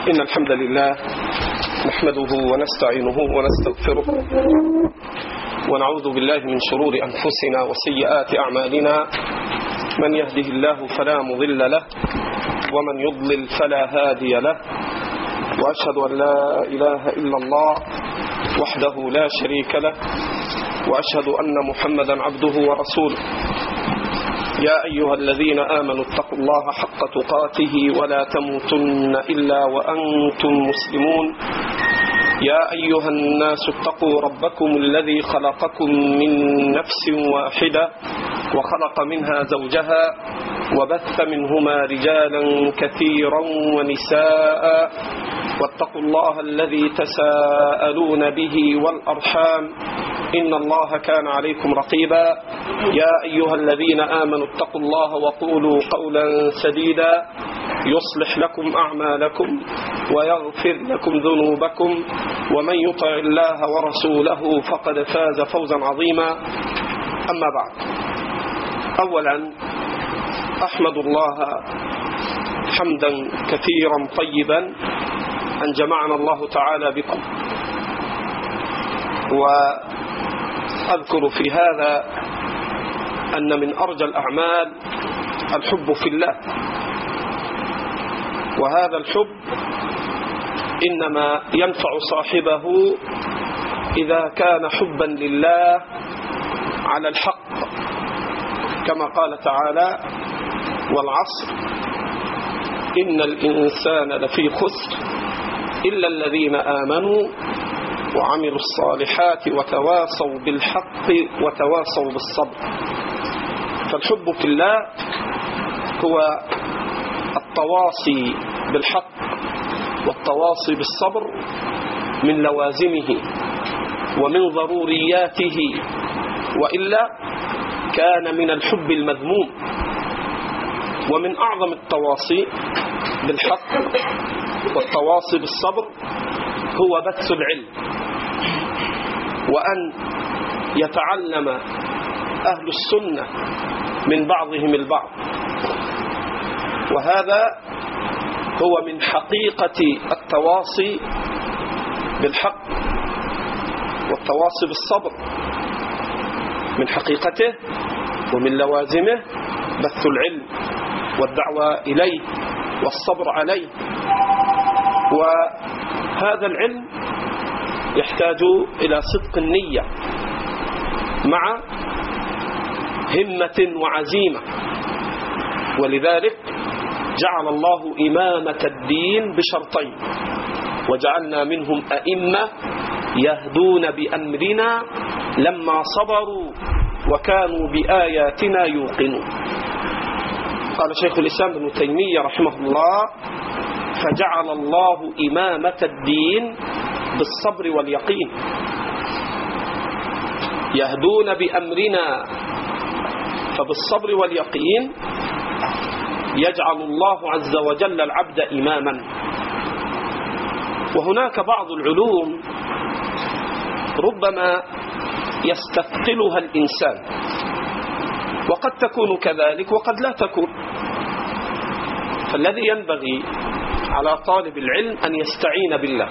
إن الحمد لله نحمده ونستعينه ونستغفره ونعوذ بالله من شرور أنفسنا وسيئات أعمالنا. من يهده الله فلا مضل له ومن يضلل فلا هادي له، وأشهد أن لا إله إلا الله وحده لا شريك له، وأشهد أن محمدا عبده ورسوله. يا أيها الذين آمنوا اتقوا الله حق تقاته ولا تموتن إلا وأنتم مسلمون. يا أيها الناس اتقوا ربكم الذي خلقكم من نفس واحدة وخلق منها زوجها وبث منهما رجالا كثيرا ونساء، واتقوا الله الذي تساءلون به والأرحام إن الله كان عليكم رقيبا. يا أيها الذين آمنوا اتقوا الله وقولوا قولا سديدا يصلح لكم أعمالكم ويغفر لكم ذنوبكم، ومن يطع الله ورسوله فقد فاز فوزا عظيما. أما بعد، أولا أحمد الله حمدا كثيرا طيبا أن جمعنا الله تعالى بكم، وأذكر في هذا أن من أرجى الأعمال الحب في الله، وهذا الحب إنما ينفع صاحبه إذا كان حبا لله على الحق، كما قال تعالى: والعصر إن الإنسان لفي خسر إلا الذين آمنوا وعملوا الصالحات وتواصوا بالحق وتواصوا بالصبر. فالحب في الله هو التواصي بالحق والتواصي بالصبر من لوازمه ومن ضرورياته، وإلا كان من الحب المذموم. ومن أعظم التواصي بالحق والتواصي بالصبر هو بث العلم، وأن يتعلم أهل السنة من بعضهم البعض، وهذا هو من حقيقة التواصي بالحق والتواصي بالصبر، من حقيقته ومن لوازمه بث العلم والدعوة إليه والصبر عليه. وهذا العلم يحتاج إلى صدق النية مع همة وعزيمة، ولذلك جعل الله إمامة الدين بشرطين: وجعلنا منهم أئمة يهدون بأمرنا لما صبروا وكانوا بآياتنا يوقنون. قال شيخ الإسلام ابن تيمية رحمه الله: فجعل الله إمامة الدين بالصبر واليقين، يهدون بأمرنا، فبالصبر واليقين يجعل الله عز وجل العبد إماما. وهناك بعض العلوم ربما يستثقلها الإنسان، وقد تكون كذلك وقد لا تكون. فالذي ينبغي على طالب العلم أن يستعين بالله،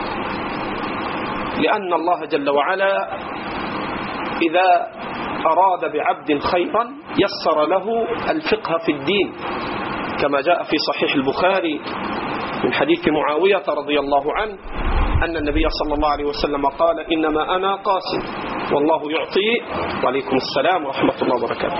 لأن الله جل وعلا إذا أراد بعبد خيرا يسر له الفقه في الدين، كما جاء في صحيح البخاري من حديث معاوية رضي الله عنه أن النبي صلى الله عليه وسلم قال: إنما أنا قاسم والله يعطي. وعليكم السلام ورحمة الله وبركاته.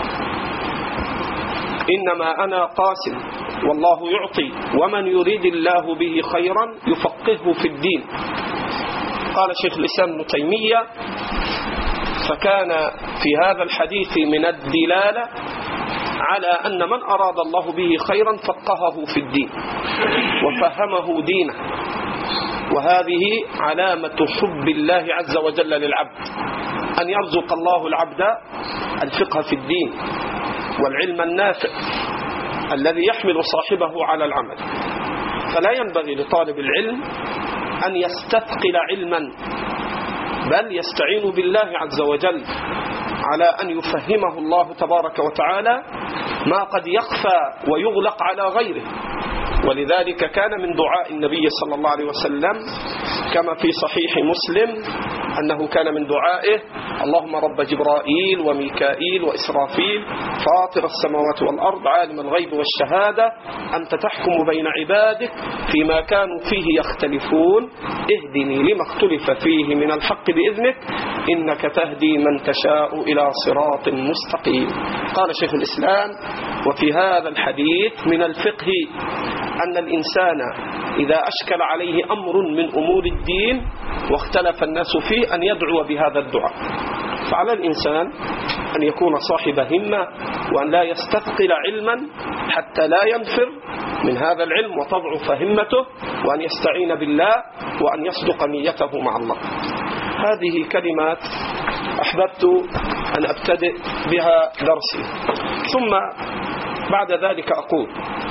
إنما أنا قاسم والله يعطي ومن يريد الله به خيرا يفقهه في الدين. قال شيخ الإسلام ابن تيمية: فكان في هذا الحديث من الدلالة على أن من أراد الله به خيرا فقهه في الدين وفهمه دينه، وهذه علامة حب الله عز وجل للعبد، أن يرزق الله العبد الفقه في الدين والعلم النافع الذي يحمل صاحبه على العمل. فلا ينبغي لطالب العلم أن يستثقل علما، بل يستعين بالله عز وجل على أن يفهمه الله تبارك وتعالى ما قد يخفى ويغلق على غيره، ولذلك كان من دعاء النبي صلى الله عليه وسلم كما في صحيح مسلم أنه كان من دعائه: اللهم رب جبرائيل وميكائيل وإسرافيل فاطر السماوات والأرض عالم الغيب والشهادة أنت تحكم بين عبادك فيما كانوا فيه يختلفون اهدني لما اختلف فيه من الحق بإذنك إنك تهدي من تشاء إلى صراط مستقيم. قال شيخ الإسلام: وفي هذا الحديث من الفقه أن الإنسان إذا أشكل عليه أمر من أمور الدين واختلف الناس فيه أن يدعو بهذا الدعاء. فعلى الإنسان أن يكون صاحب همة وأن لا يستثقل علما حتى لا ينفر من هذا العلم وتضعف همته، وأن يستعين بالله وأن يصدق نيته مع الله. هذه كلمات أحببت أن أبتدئ بها درسي. ثم بعد ذلك أقول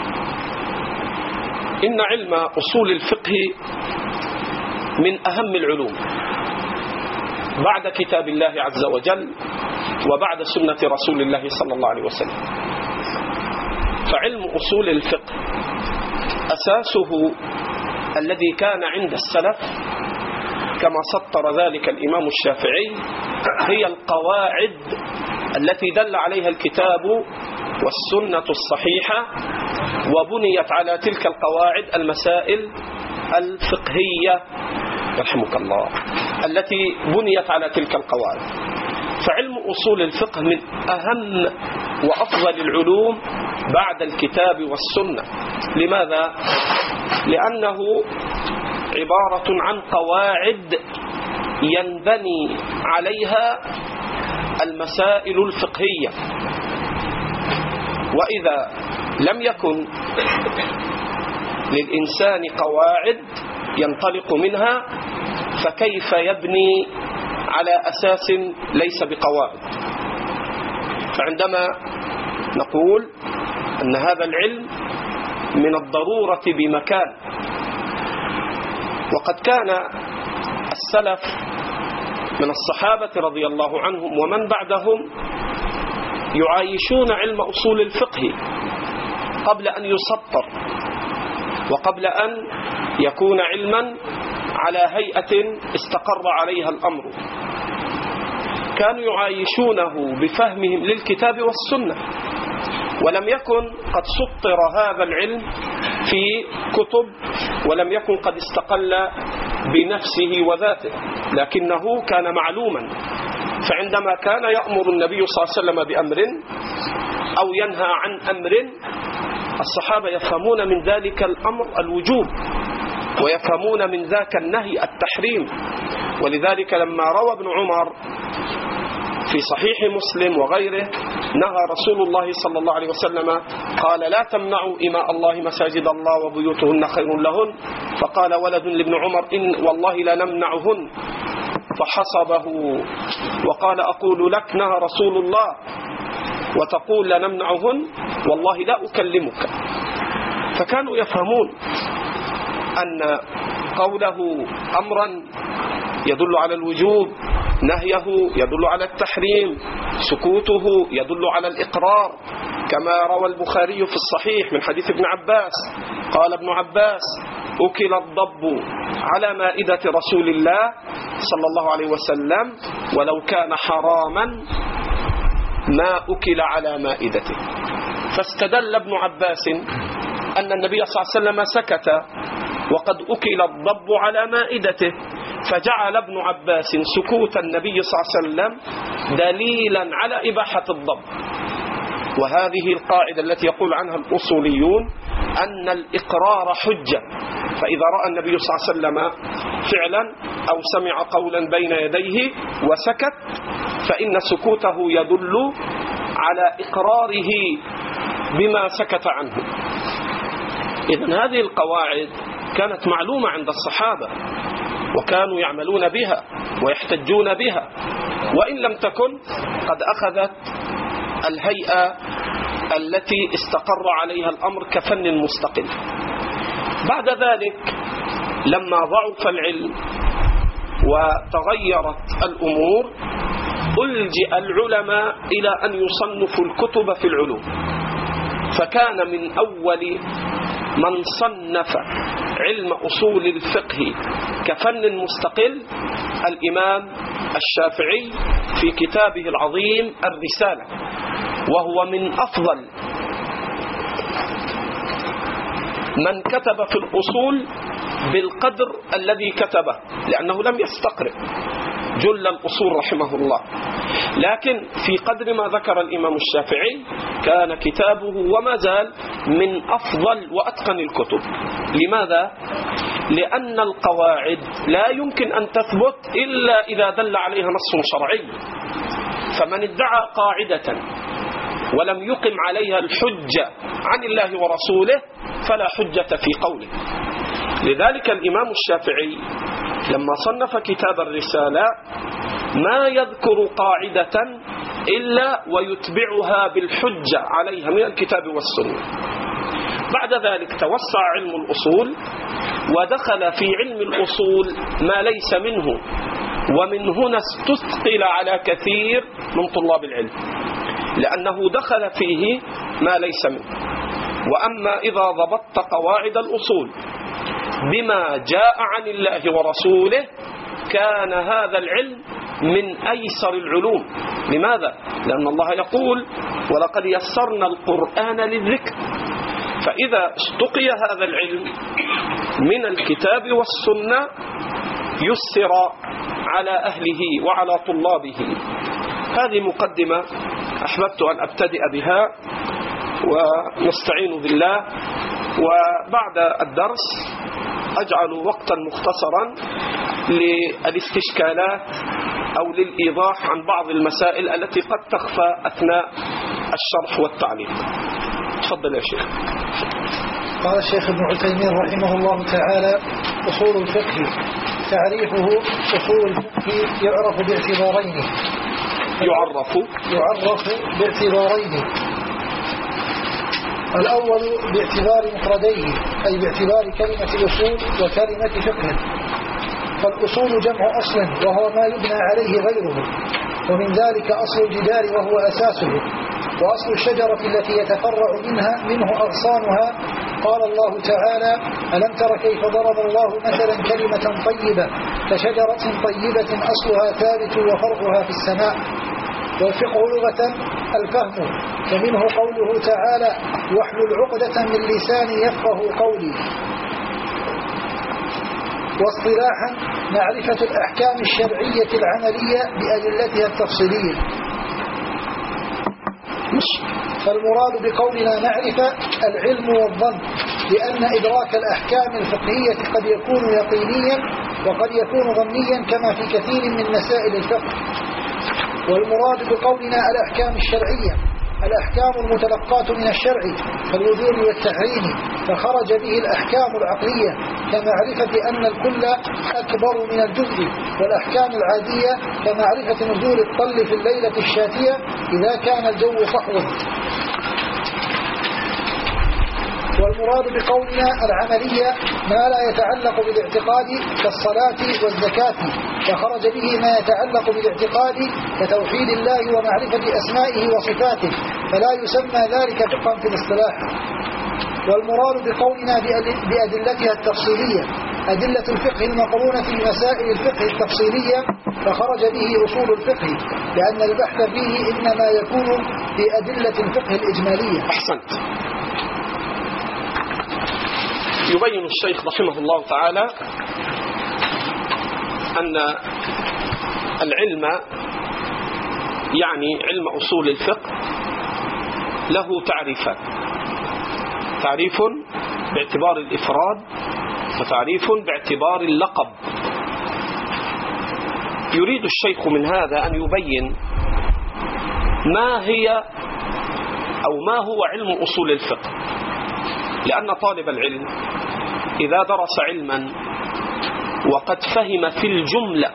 إن علم أصول الفقه من أهم العلوم بعد كتاب الله عز وجل وبعد سنة رسول الله صلى الله عليه وسلم. فعلم أصول الفقه أساسه الذي كان عند السلف كما سطر ذلك الإمام الشافعي هي القواعد التي دل عليها الكتاب والسنة الصحيحة، وبنيت على تلك القواعد المسائل الفقهية رحمك الله التي بنيت على تلك القواعد. فعلم أصول الفقه من أهم وأفضل العلوم بعد الكتاب والسنة. لماذا؟ لأنه عبارة عن قواعد ينبني عليها المسائل الفقهية، وإذا لم يكن للإنسان قواعد ينطلق منها فكيف يبني على أساس ليس بقواعد؟ فعندما نقول أن هذا العلم من الضرورة بمكان، وقد كان السلف من الصحابة رضي الله عنهم ومن بعدهم يعايشون علم أصول الفقه قبل أن يسطر وقبل أن يكون علما على هيئة استقر عليها الأمر. كانوا يعايشونه بفهمهم للكتاب والسنة، ولم يكن قد سطر هذا العلم في كتب، ولم يكن قد استقل بنفسه وذاته، لكنه كان معلوما. فعندما كان يأمر النبي صلى الله عليه وسلم بأمر أو ينهى عن أمر الصحابة يفهمون من ذلك الأمر الوجوب، ويفهمون من ذاك النهي التحريم. ولذلك لما روى ابن عمر في صحيح مسلم وغيره نهى رسول الله صلى الله عليه وسلم قال: لا تمنعوا إماء الله مساجد الله وبيوتهن خير لهن. فقال ولد لابن عمر: إن والله لنمنعهن. فحصبه وقال: أقول لك نهى رسول الله وتقول لنمنعهن؟ والله لا أكلمك. فكانوا يفهمون أن قوله أمرا يدل على الوجوب، نهيه يدل على التحريم، سكوته يدل على الإقرار، كما روى البخاري في الصحيح من حديث ابن عباس قال ابن عباس: أكل الضب على مائدة رسول الله صلى الله عليه وسلم ولو كان حراما ما أكل على مائدته. فاستدل ابن عباس أن النبي صلى الله عليه وسلم سكت وقد أكل الضب على مائدته، فجعل ابن عباس سكوت النبي صلى الله عليه وسلم دليلا على إباحة الضب. وهذه القاعدة التي يقول عنها الأصوليون أن الإقرار حجة، فإذا رأى النبي صلى الله عليه وسلم فعلا أو سمع قولا بين يديه وسكت فإن سكوته يدل على إقراره بما سكت عنه. إذن هذه القواعد كانت معلومة عند الصحابة وكانوا يعملون بها ويحتجون بها، وإن لم تكن قد أخذت الهيئة التي استقر عليها الأمر كفن مستقل. بعد ذلك لما ضعف العلم وتغيرت الأمور ألجأ العلماء إلى أن يصنفوا الكتب في العلوم. فكان من أول من صنف علم أصول الفقه كفن مستقل الإمام الشافعي في كتابه العظيم الرسالة، وهو من أفضل من كتب في الأصول بالقدر الذي كتبه، لأنه لم يستقرئ جل الأصول رحمه الله، لكن في قدر ما ذكر الإمام الشافعي كان كتابه وما زال من أفضل وأتقن الكتب. لماذا؟ لأن القواعد لا يمكن أن تثبت إلا إذا دل عليها نص شرعي، فمن ادعى قاعدة ولم يقم عليها الحجة عن الله ورسوله فلا حجة في قوله. لذلك الإمام الشافعي لما صنف كتاب الرسالة ما يذكر قاعدة إلا ويتبعها بالحجة عليها من الكتاب والسنة. بعد ذلك توسع علم الأصول ودخل في علم الأصول ما ليس منه، ومن هنا استثقل على كثير من طلاب العلم لأنه دخل فيه ما ليس منه. وأما إذا ضبطت قواعد الأصول بما جاء عن الله ورسوله كان هذا العلم من أيسر العلوم. لماذا؟ لأن الله يقول ولقد يسرنا القرآن للذكر، فإذا استقي هذا العلم من الكتاب والسنة يسر على أهله وعلى طلابه. هذه مقدمة أحببت أن أبتدئ بها ونستعين بالله، وبعد الدرس أجعل وقتا مختصرا للاستشكالات أو للإيضاح عن بعض المسائل التي قد تخفى أثناء الشرح والتعليق. تفضل يا شيخ. قال الشيخ ابن عثيمين رحمه الله تعالى: أصول الفقه تعريفه: أصول الفقه يعرف باعتبارين. الأول باعتبار مفرديه، أي باعتبار كلمة الأصول وكلمة فقه. فالأصول جمع أصل وهو ما يبنى عليه غيره، ومن ذلك أصل الجدار وهو أساسه، وأصل الشجرة التي يتفرع منه أغصانها. قال الله تعالى: ألم تر كيف ضرب الله مثلا كلمة طيبة كشجرة طيبة أصلها ثابت وفرعها في السماء. والفقه لغة الفهم، فمنه قوله تعالى: واحلل عقدة من لساني يفقه قولي. واصطلاحا معرفة الأحكام الشرعية العملية بأدلتها التفصيلية. فالمراد بقولنا معرفة العلم والظن، لأن إدراك الأحكام الفقهية قد يكون يقينيا وقد يكون ظنيا كما في كثير من مسائل الفقه. والمراد بقولنا الأحكام الشرعية الأحكام المتلقاة من الشرع كالوجوب والتحريم، فخرج به الأحكام العقلية كمعرفة أن الكل أكبر من الجزء، والأحكام العادية كمعرفة نزول الطل في الليلة الشاتية إذا كان الجو صحوا. والمراد بقولنا العملية ما لا يتعلق بالاعتقاد كالصلاة والزكاة، فخرج به ما يتعلق بالاعتقاد كتوحيد الله ومعرفة أسمائه وصفاته، فلا يسمى ذلك فقها في الاصطلاح. والمراد بقولنا بأدلتها التفصيلية أدلة الفقه المقرونة بمسائل الفقه التفصيلية، فخرج به أصول الفقه، لأن البحث فيه إنما يكون بأدلة الفقه الإجمالية. أحسنت. يبين الشيخ رحمه الله تعالى أن العلم يعني علم أصول الفقه له تعريفان: تعريف باعتبار الإفراد وتعريف باعتبار اللقب. يريد الشيخ من هذا أن يبين ما هي أو ما هو علم أصول الفقه، لأن طالب العلم إذا درس علما وقد فهم في الجملة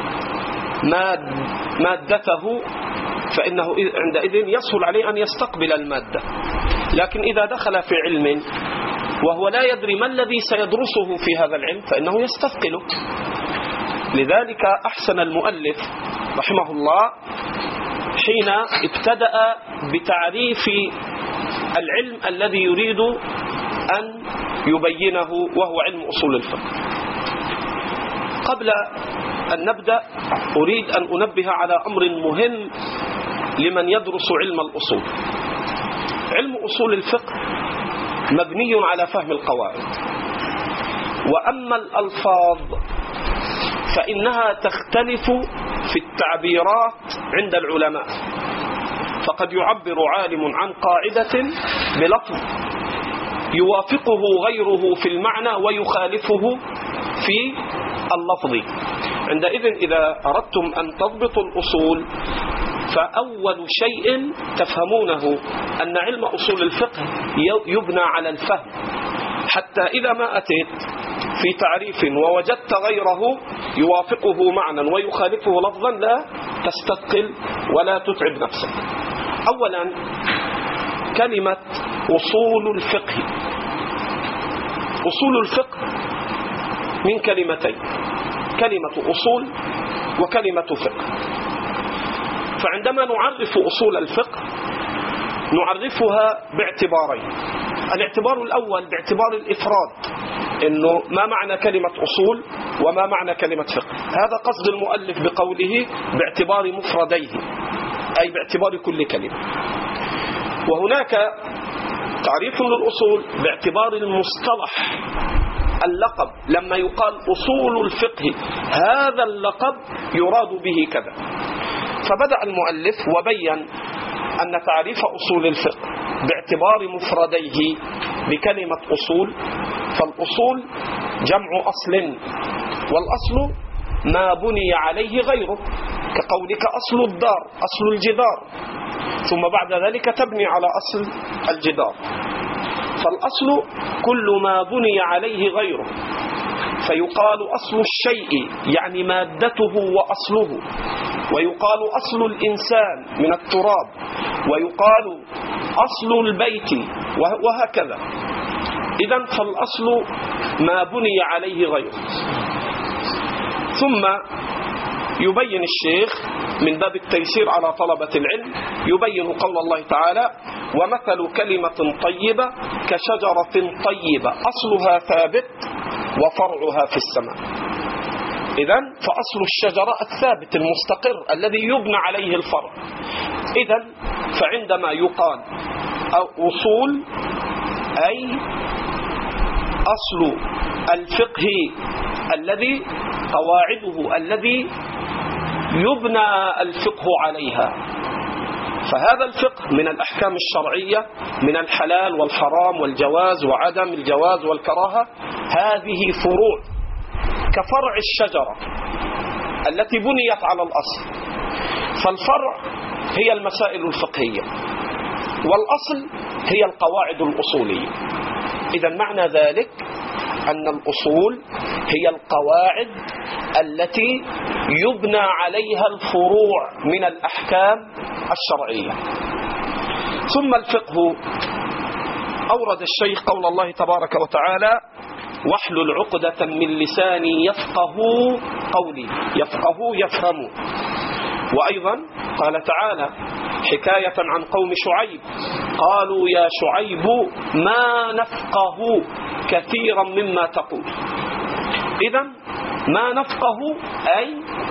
مادته فإنه عندئذ يسهل عليه أن يستقبل المادة. لكن إذا دخل في علم وهو لا يدري ما الذي سيدرسه في هذا العلم فإنه يستثقله. لذلك أحسن المؤلف رحمه الله حين ابتدأ بتعريف العلم الذي يريد أن يبينه، وهو علم أصول الفقه. قبل أن نبدأ أريد أن أنبه على أمر مهم لمن يدرس علم الأصول. علم أصول الفقه مبني على فهم القواعد، وأما الألفاظ فإنها تختلف في التعبيرات عند العلماء، فقد يعبر عالم عن قاعدة بلفظ يوافقه غيره في المعنى ويخالفه في اللفظ. عندئذ إذا أردتم أن تضبطوا الأصول فأول شيء تفهمونه أن علم أصول الفقه يبنى على الفهم، حتى إذا ما أتيت في تعريف ووجدت غيره يوافقه معنى ويخالفه لفظا لا تستثقل ولا تتعب نفسك. أولا كلمة أصول الفقه. أصول الفقه من كلمتين، كلمة أصول وكلمة فقه. فعندما نعرف أصول الفقه نعرفها باعتبارين. الاعتبار الأول باعتبار الإفراد، إنه ما معنى كلمة أصول وما معنى كلمة فقه. هذا قصد المؤلف بقوله باعتبار مفرديه، أي باعتبار كل كلمة. وهناك تعريف للأصول باعتبار المصطلح، اللقب، لما يقال أصول الفقه هذا اللقب يراد به كذا. فبدأ المؤلف وبين أن تعريف أصول الفقه باعتبار مفرديه بكلمة أصول، فالأصول جمع أصل، والأصل ما بني عليه غيره، كقولك أصل الدار، أصل الجدار، ثم بعد ذلك تبني على أصل الجدار. فالأصل كل ما بني عليه غيره، فيقال أصل الشيء يعني مادته وأصله، ويقال أصل الإنسان من التراب، ويقال أصل البيت، وهكذا. إذن فالأصل ما بني عليه غيره. ثم يبين الشيخ من باب التيسير على طلبة العلم، يبين قول الله تعالى: ومثل كلمة طيبة كشجرة طيبة أصلها ثابت وفرعها في السماء. إذن فأصل الشجرة الثابت المستقر الذي يبنى عليه الفرع. إذن فعندما يقال أصول أي أصل الفقه الذي قواعده الذي يبنى الفقه عليها. فهذا الفقه من الأحكام الشرعية، من الحلال والحرام والجواز وعدم الجواز والكراهة، هذه فروع كفرع الشجرة التي بنيت على الأصل. فالفرع هي المسائل الفقهية، والأصل هي القواعد الأصولية. إذن معنى ذلك أن الأصول هي القواعد التي يبنى عليها الفروع من الأحكام الشرعية. ثم الفقه أورد الشيخ قول الله تبارك وتعالى: واحلل عقدة من لساني يفقه قولي، يفقه يفهم. وأيضا قال تعالى حكاية عن قوم شعيب: قالوا يا شعيب ما نفقه كثيرا مما تقول. إذن ما نفقه أي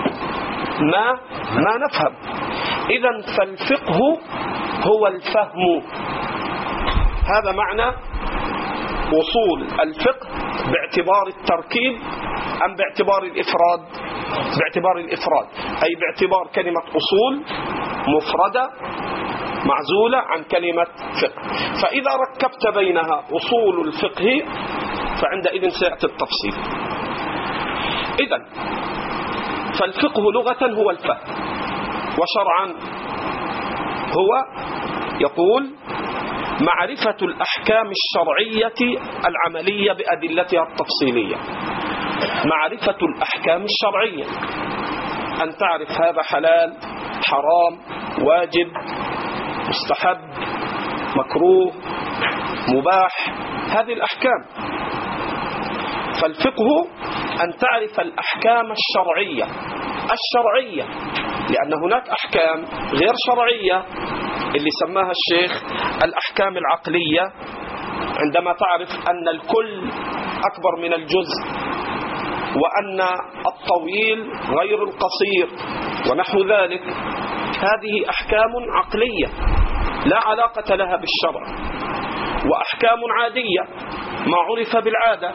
ما نفهم. إذن فالفقه هو الفهم. هذا معنى أصول الفقه باعتبار التركيب أم باعتبار الإفراد؟ باعتبار الإفراد، أي باعتبار كلمة أصول مفردة معزولة عن كلمة فقه. فإذا ركبت بينها أصول الفقه فعندئذ سيأتي التفصيل. إذن فالفقه لغة هو الفهم، وشرعا هو يقول معرفة الأحكام الشرعية العملية بأدلتها التفصيلية. معرفة الأحكام الشرعية، أن تعرف هذا حلال، حرام، واجب، مستحب، مكروه، مباح، هذه الأحكام. فالفقه أن تعرف الأحكام الشرعية لأن هناك أحكام غير شرعية اللي سماها الشيخ الأحكام العقلية عندما تعرف أن الكل أكبر من الجزء، وأن الطويل غير القصير ونحو ذلك، هذه أحكام عقلية لا علاقة لها بالشرع، وأحكام عادية ما عرف بالعادة،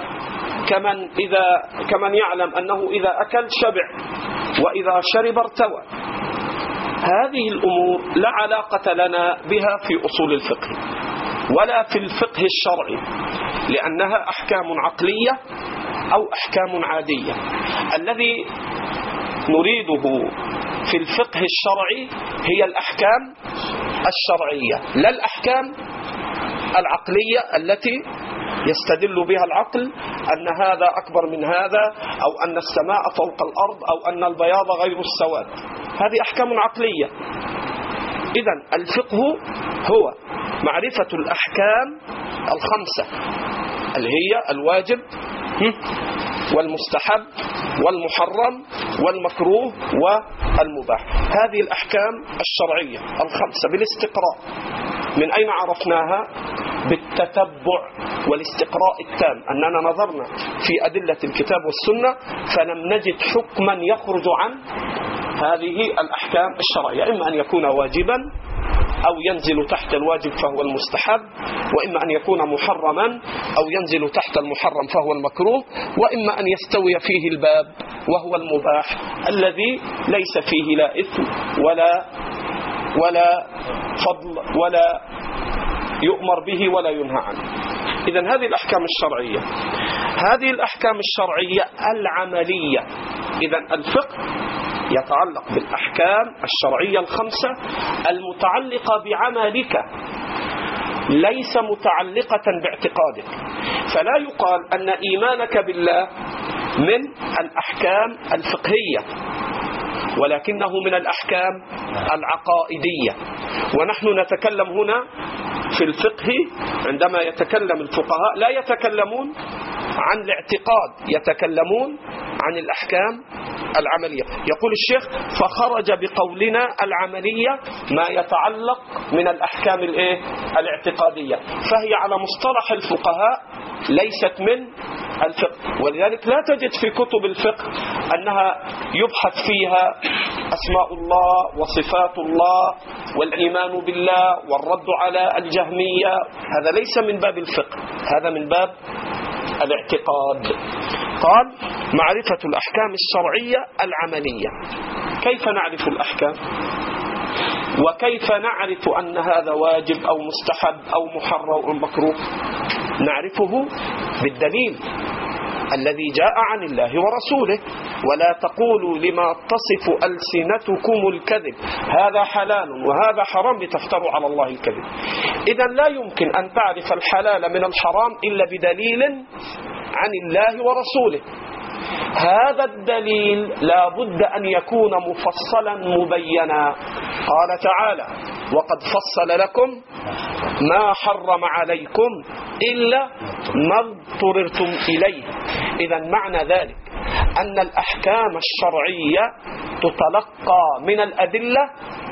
كمن يعلم أنه إذا أكل شبع وإذا شرب ارتوى. هذه الأمور لا علاقة لنا بها في أصول الفقه ولا في الفقه الشرعي، لأنها أحكام عقلية أو أحكام عادية. الذي نريده في الفقه الشرعي هي الأحكام الشرعية، لا الأحكام العقلية التي يستدل بها العقل أن هذا أكبر من هذا، أو أن السماء فوق الأرض، أو أن البياض غير السواد. هذه أحكام عقلية. إذن الفقه هو معرفة الأحكام الخمسة اللي هي الواجب والمستحب والمحرم والمكروه والمباح. هذه الأحكام الشرعية الخمسة بالاستقراء. من أين عرفناها؟ بالتتبع والاستقراء التام، أننا نظرنا في أدلة الكتاب والسنة فلم نجد حكما يخرج عن هذه الأحكام الشرعية، إما أن يكون واجبا أو ينزل تحت الواجب فهو المستحب، وإما أن يكون محرما أو ينزل تحت المحرم فهو المكروه، وإما أن يستوي فيه الباب وهو المباح الذي ليس فيه لا إثم ولا فضل ولا يؤمر به ولا ينهى عنه. إذن هذه الأحكام الشرعية. هذه الأحكام الشرعية العملية. إذن الفقه يتعلق بالأحكام الشرعية الخمسة المتعلقة بعملك، ليس متعلقة باعتقادك. فلا يقال أن إيمانك بالله من الأحكام الفقهية، ولكنه من الأحكام العقائدية. ونحن نتكلم هنا في الفقه، عندما يتكلم الفقهاء لا يتكلمون عن الاعتقاد، يتكلمون عن الأحكام العملية. يقول الشيخ: فخرج بقولنا العملية ما يتعلق من الأحكام الاعتقادية، فهي على مصطلح الفقهاء ليست من الفقه. ولذلك لا تجد في كتب الفقه أنها يبحث فيها أسماء الله وصفات الله والإيمان بالله والرد على الجهمية. هذا ليس من باب الفقه، هذا من باب الاعتقاد. قال: معرفة الأحكام الشرعية العملية. كيف نعرف الأحكام؟ وكيف نعرف أن هذا واجب أو مستحب أو محرم أو مكروه؟ نعرفه بالدليل الذي جاء عن الله ورسوله. ولا تقولوا لما تصف ألسنتكم الكذب هذا حلال وهذا حرام لتفتروا على الله الكذب. إذن لا يمكن أن تعرف الحلال من الحرام إلا بدليل عن الله ورسوله. هذا الدليل لا بد أن يكون مفصلا مبينا. قال تعالى: وقد فصل لكم ما حرم عليكم إلا ما اضطررتم إليه. إذن معنى ذلك أن الأحكام الشرعية تتلقى من الأدلة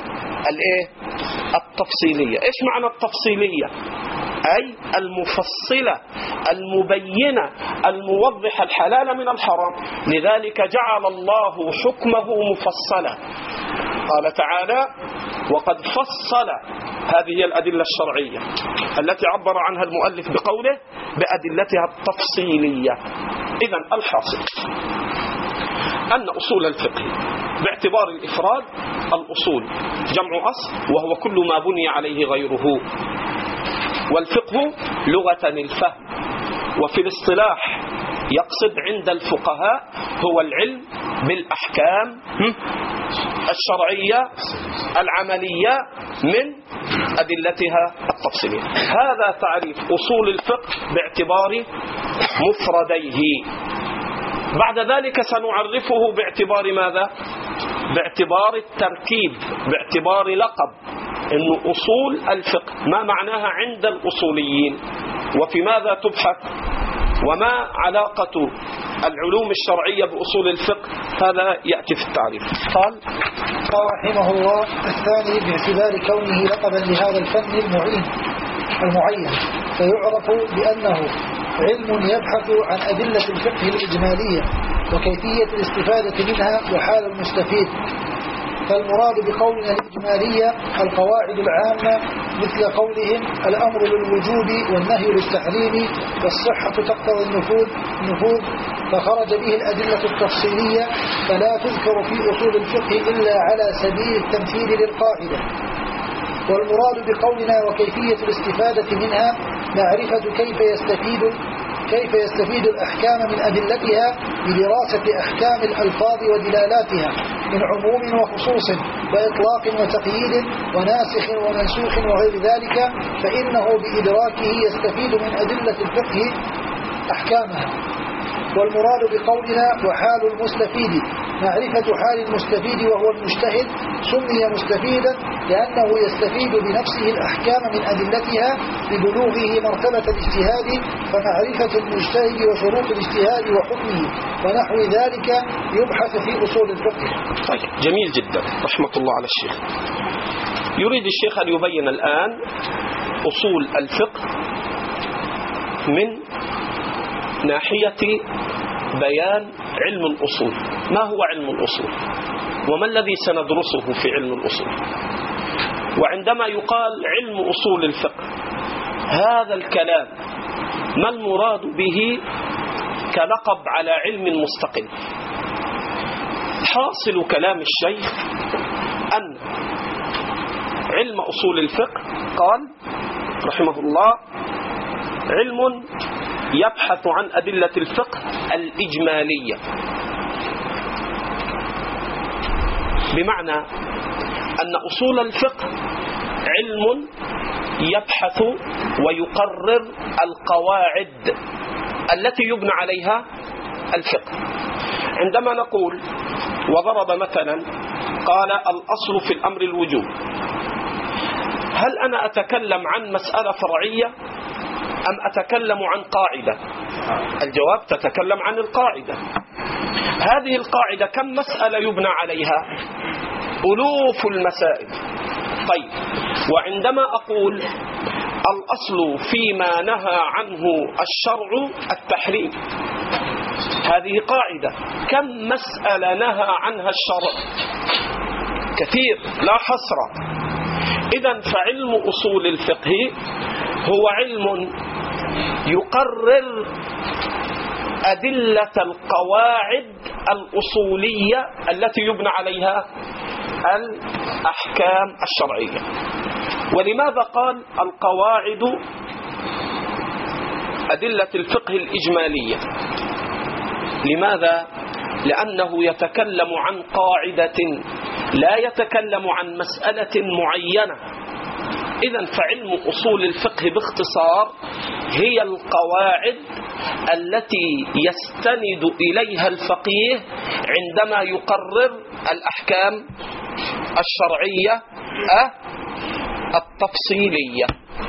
التفصيلية. إيش معنى التفصيلية؟ أي المفصلة المبينة الموضحة الحلال من الحرام. لذلك جعل الله حكمه مفصلا. قال تعالى: وقد فصل. هذه هي الأدلة الشرعية التي عبر عنها المؤلف بقوله بأدلتها التفصيلية. إذن الحاصل أن أصول الفقه باعتبار الإفراد الأصول جمع أصل، وهو كل ما بني عليه غيره. والفقه لغة الفهم، وفي الاصطلاح يقصد عند الفقهاء هو العلم بالأحكام الشرعية العملية من أدلتها التفصيلية. هذا تعريف أصول الفقه باعتبار مفرديه. بعد ذلك سنعرفه باعتبار ماذا؟ باعتبار التركيب، باعتبار لقب، إن أصول الفقه ما معناها عند الأصوليين، وفي ماذا تبحث، وما علاقة العلوم الشرعية بأصول الفقه. هذا يأتي في التعريف. قال رحمه الله: الثاني باعتبار كونه لقبا لهذا الفن المعين، المعين، فيعرف بأنه علم يبحث عن أدلة الفقه الإجمالية وكيفية الاستفادة منها وحال المستفيد. فالمراد بقولنا الإجمالية القواعد العامة مثل قولهم الأمر للوجوب والنهي للتحريم والصحة تقتضي النفوذ، فخرج به الأدلة التفصيلية، فلا تذكر في أصول الفقه إلا على سبيل التمثيل للقاعدة. والمراد بقولنا وكيفية الاستفادة منها معرفة كيف يستفيد الأحكام من أدلتها بدراسة أحكام الألفاظ ودلالاتها من عموم وخصوص وإطلاق وتقييد وناسخ ومنسوخ وغير ذلك، فإنه بإدراكه يستفيد من أدلة الفقه أحكامها. والمراد بقولنا وحال المستفيد معرفة حال المستفيد وهو المجتهد، سمي مستفيدا لأنه يستفيد بنفسه الأحكام من أدلتها لبلوغه مرتبة الاجتهاد، فمعرفة المجتهد وشروط الاجتهاد وحكمه ونحو ذلك يبحث في أصول الفقه. طيب، جميل جدا، رحمة الله على الشيخ. يريد الشيخ أن يبين الآن أصول الفقه من ناحية بيان علم الأصول. ما هو علم الأصول؟ وما الذي سندرسه في علم الأصول؟ وعندما يقال علم أصول الفقه، هذا الكلام ما المراد به كلقب على علم مستقل؟ حاصل كلام الشيخ أن علم أصول الفقه قال رحمه الله علم يبحث عن أدلة الفقه الإجمالية، بمعنى أن أصول الفقه علم يبحث ويقرر القواعد التي يبنى عليها الفقه. عندما نقول وضرب مثلا قال الأصل في الأمر الوجوب، هل أنا أتكلم عن مسألة فرعية أم أتكلم عن قاعدة؟ الجواب تتكلم عن القاعدة. هذه القاعدة كم مسألة يبنى عليها؟ ألوف المسائل. طيب، وعندما أقول الأصل فيما نهى عنه الشرع التحريم، هذه قاعدة، كم مسألة نهى عنها الشرع؟ كثير لا حصر. إذن فعلم أصول الفقه هو علم يقرر أدلة القواعد الأصولية التي يبنى عليها الأحكام الشرعية. ولماذا قال القواعد أدلة الفقه الإجمالية؟ لماذا؟ لأنه يتكلم عن قاعدة، لا يتكلم عن مسألة معينة. إذن فعلم أصول الفقه باختصار هي القواعد التي يستند إليها الفقيه عندما يقرر الأحكام الشرعية التفصيلية.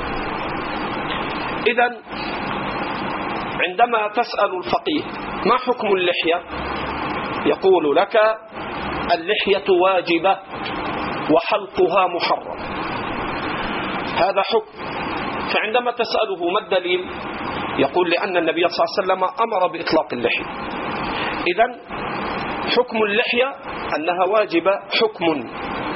إذن عندما تسأل الفقيه ما حكم اللحية؟ يقول لك اللحية واجبة وحلقها محرم، هذا حكم. فعندما تسأله ما الدليل؟ يقول لأن النبي صلى الله عليه وسلم أمر بإطلاق اللحية. إذن حكم اللحية أنها واجبة حكم.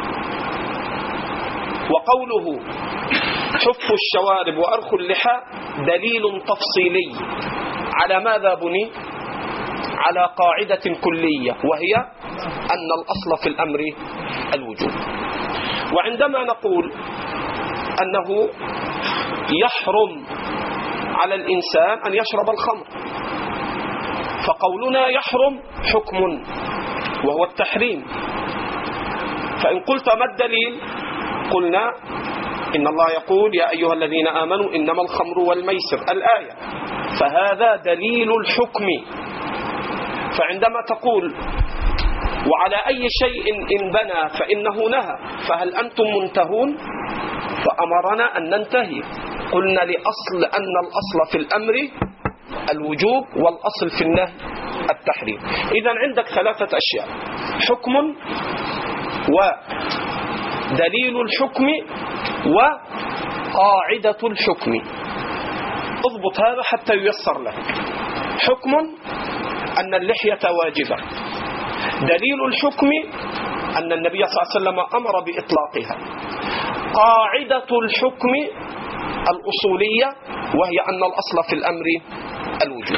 وقوله حف الشوارب وأرخ اللحى دليل تفصيلي على ماذا بني؟ على قاعدة كلية، وهي أن الأصل في الأمر الوجوب. وعندما نقول أنه يحرم على الإنسان أن يشرب الخمر، فقولنا يحرم حكم وهو التحريم. فإن قلت ما الدليل؟ قلنا إن الله يقول يا أيها الذين آمنوا إنما الخمر والميسر الآية، فهذا دليل الحكم. فعندما تقول وعلى أي شيء إن بنى فإنه نهى، فهل أنتم منتهون؟ فأمرنا أن ننتهي. قلنا لأصل أن الأصل في الأمر الوجوب والأصل في النهي التحريم. إذن عندك ثلاثة أشياء: حكم ودليل الحكم قاعدة الحكم. اضبط هذا حتى ييسر لك. حكم أن اللحية واجبة. دليل الحكم أن النبي صلى الله عليه وسلم أمر بإطلاقها. قاعدة الحكم الأصولية وهي أن الأصل في الأمر الوجوب.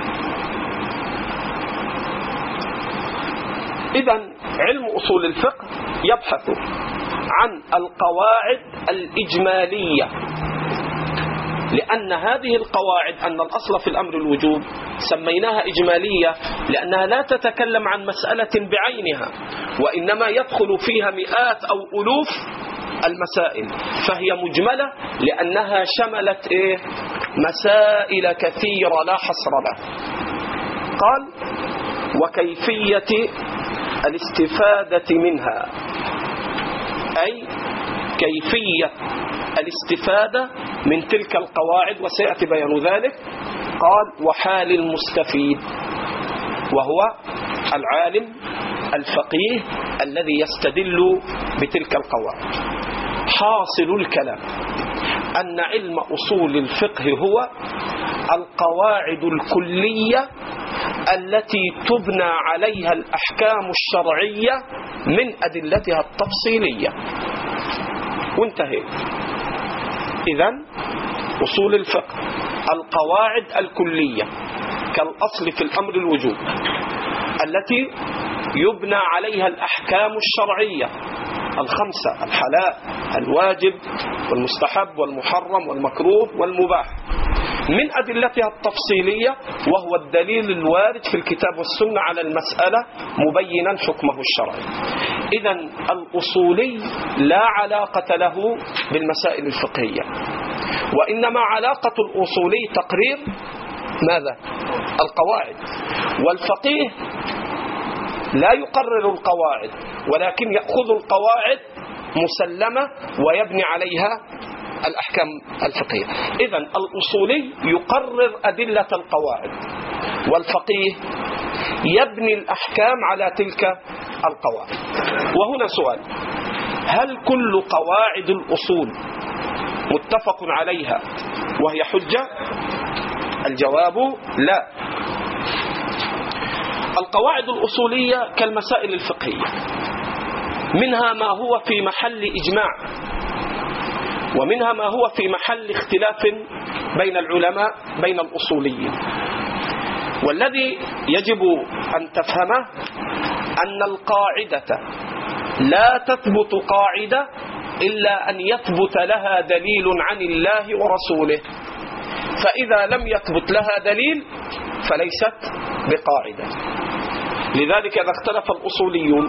إذن علم أصول الفقه يبحث عن القواعد الإجمالية، لأن هذه القواعد أن الأصل في الأمر الوجوب سميناها إجمالية لأنها لا تتكلم عن مسألة بعينها، وإنما يدخل فيها مئات أو ألوف المسائل، فهي مجملة لأنها شملت مسائل كثيرة لا حصر لها. قال وكيفية الاستفادة منها، أي كيفية الاستفادة من تلك القواعد، وسيأتي بيان ذلك. قال وحال المستفيد، وهو العالم الفقيه الذي يستدل بتلك القواعد. حاصل الكلام أن علم أصول الفقه هو القواعد الكلية التي تبنى عليها الأحكام الشرعية من أدلتها التفصيلية. وانتهي. إذن أصول الفقه القواعد الكلية كالأصل في الأمر الوجوب التي يبنى عليها الأحكام الشرعية الخمسة: الحلال، الواجب، والمستحب، والمحرم، والمكروه، والمباح، من أدلتها التفصيلية، وهو الدليل الوارد في الكتاب والسنة على المسألة مبينا حكمه الشرعي. إذن الأصولي لا علاقة له بالمسائل الفقهية، وإنما علاقة الأصولي تقرير ماذا؟ القواعد. والفقيه لا يقرر القواعد، ولكن يأخذ القواعد مسلمة ويبني عليها الأحكام الفقهية. إذن الأصولي يقرر أدلة القواعد، والفقيه يبني الأحكام على تلك القواعد. وهنا سؤال: هل كل قواعد الأصول متفق عليها وهي حجة؟ الجواب لا. القواعد الأصولية كالمسائل الفقهية، منها ما هو في محل إجماع، ومنها ما هو في محل اختلاف بين العلماء بين الأصوليين. والذي يجب أن تفهمه أن القاعدة لا تثبت قاعدة إلا أن يثبت لها دليل عن الله ورسوله، فإذا لم يثبت لها دليل فليست بقاعدة. لذلك إذا اختلف الأصوليون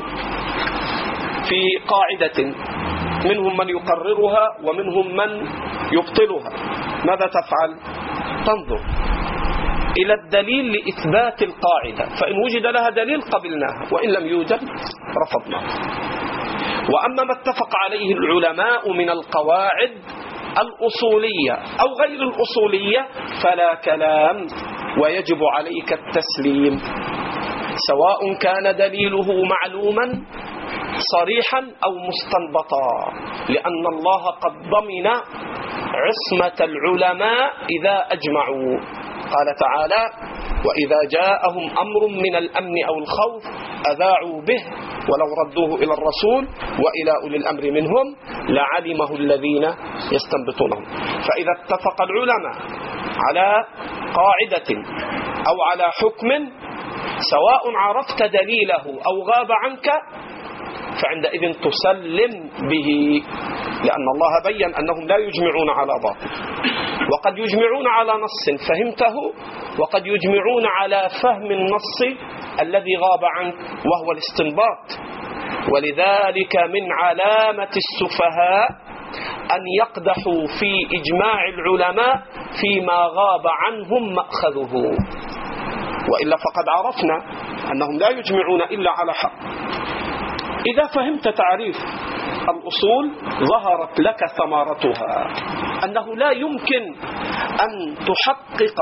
في قاعدة، منهم من يقررها ومنهم من يبطلها، ماذا تفعل؟ تنظر إلى الدليل لإثبات القاعدة، فإن وجد لها دليل قبلناها، وإن لم يوجد رفضناها. وأما ما اتفق عليه العلماء من القواعد الأصولية أو غير الأصولية فلا كلام، ويجب عليك التسليم، سواء كان دليله معلوما صريحا أو مستنبطا، لأن الله قد ضمن عصمة العلماء إذا أجمعوا. قال تعالى: وإذا جاءهم أمر من الأمن أو الخوف أذاعوا به ولو ردوه إلى الرسول وإلى أولي الأمر منهم لعلمه الذين يستنبطونه. فإذا اتفق العلماء على قاعدة أو على حكم، سواء عرفت دليله أو غاب عنك، فعندئذ تسلم به، لأن الله بيّن أنهم لا يجمعون على باطل، وقد يجمعون على نص فهمته، وقد يجمعون على فهم النص الذي غاب عنك وهو الاستنباط. ولذلك من علامة السفهاء أن يقدحوا في إجماع العلماء فيما غاب عنهم مأخذه، وإلا فقد عرفنا أنهم لا يجمعون إلا على حق. إذا فهمت تعريف الأصول ظهرت لك ثمرتها، أنه لا يمكن أن تحقق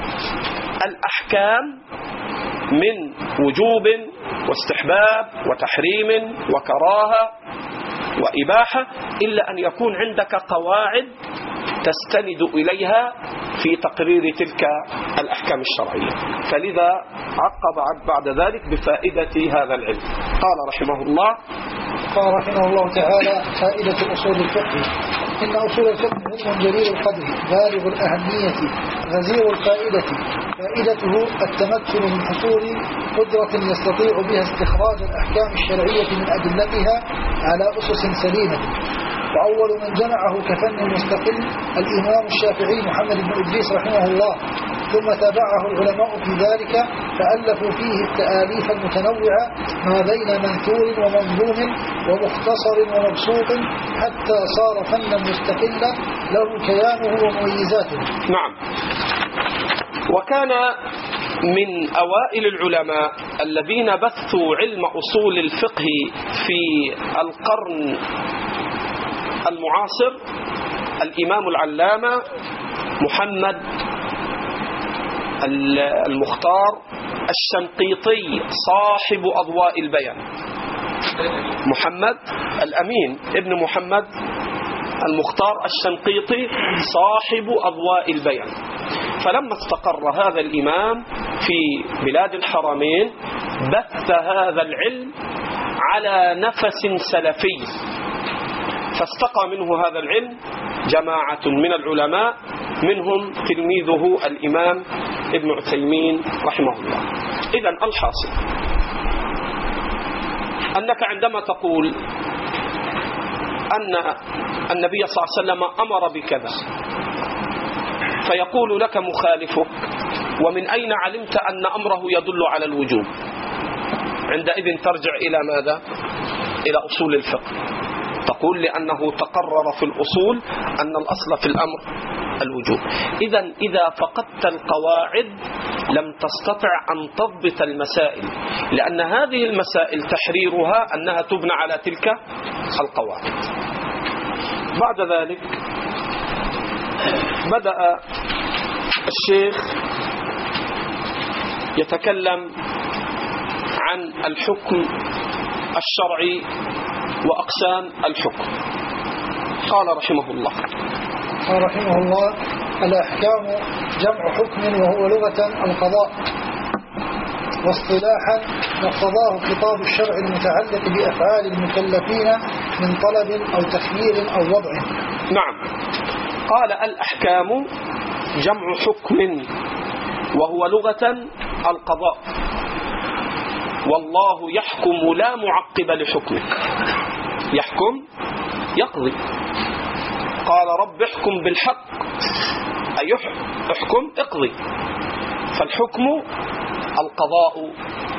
الأحكام من وجوب واستحباب وتحريم وكراهة وإباحة إلا أن يكون عندك قواعد تستند إليها في تقرير تلك الأحكام الشرعية. فلذا عقب بعد ذلك بفائدة هذا العلم. قال رحمه الله تعالى: فائدة أصول الفقه. إن أصول الفقه علم جليل القدر بالغ الأهمية غزير الفائدة. فائدته التمكن من حصول قدرة يستطيع بها استخراج الأحكام الشرعية من أدلتها على أسس سليمة. وأول من جمعه كفن مستقل الإمام الشافعي محمد بن إدريس رحمه الله، ثم تابعه العلماء في ذلك فألفوا فيه التآليف المتنوعة ما بين منثور ومنظوم ومختصر ومبسوط حتى صار فنا مستقلا له كيانه ومميزاته. نعم. وكان من أوائل العلماء الذين بثوا علم أصول الفقه في القرن المعاصر الإمام العلامة محمد المختار الشنقيطي صاحب أضواء البيان. محمد الأمين ابن محمد المختار الشنقيطي صاحب أضواء البيان. فلما استقر هذا الإمام في بلاد الحرمين بث هذا العلم على نفس سلفي، فاستقى منه هذا العلم جماعة من العلماء، منهم تلميذه الإمام ابن عثيمين رحمه الله. إذن الحاصل أنك عندما تقول أن النبي صلى الله عليه وسلم أمر بكذا فيقول لك مخالفك: ومن أين علمت أن أمره يدل على الوجوب؟ عندئذ ترجع إلى ماذا؟ إلى أصول الفقه. تقول: لأنه تقرر في الأصول أن الأصل في الأمر الوجوب. إذن إذا فقدت القواعد لم تستطع أن تضبط المسائل، لأن هذه المسائل تحريرها أنها تبنى على تلك القواعد. بعد ذلك بدأ الشيخ يتكلم عن الحكم الشرعي وأقسام الحكم. قال رحمه الله: الأحكام جمع حكم وهو لغة القضاء، واصطلاحا مقتضاه خطاب الشرع المتعلق بأفعال المكلفين من طلب أو تخيير أو وضع. نعم. قال: الأحكام جمع حكم وهو لغة القضاء، والله يحكم لا معقب لحكمه. يحكم يقضي. قال: رب احكم بالحق، أي احكم اقضي. فالحكم القضاء،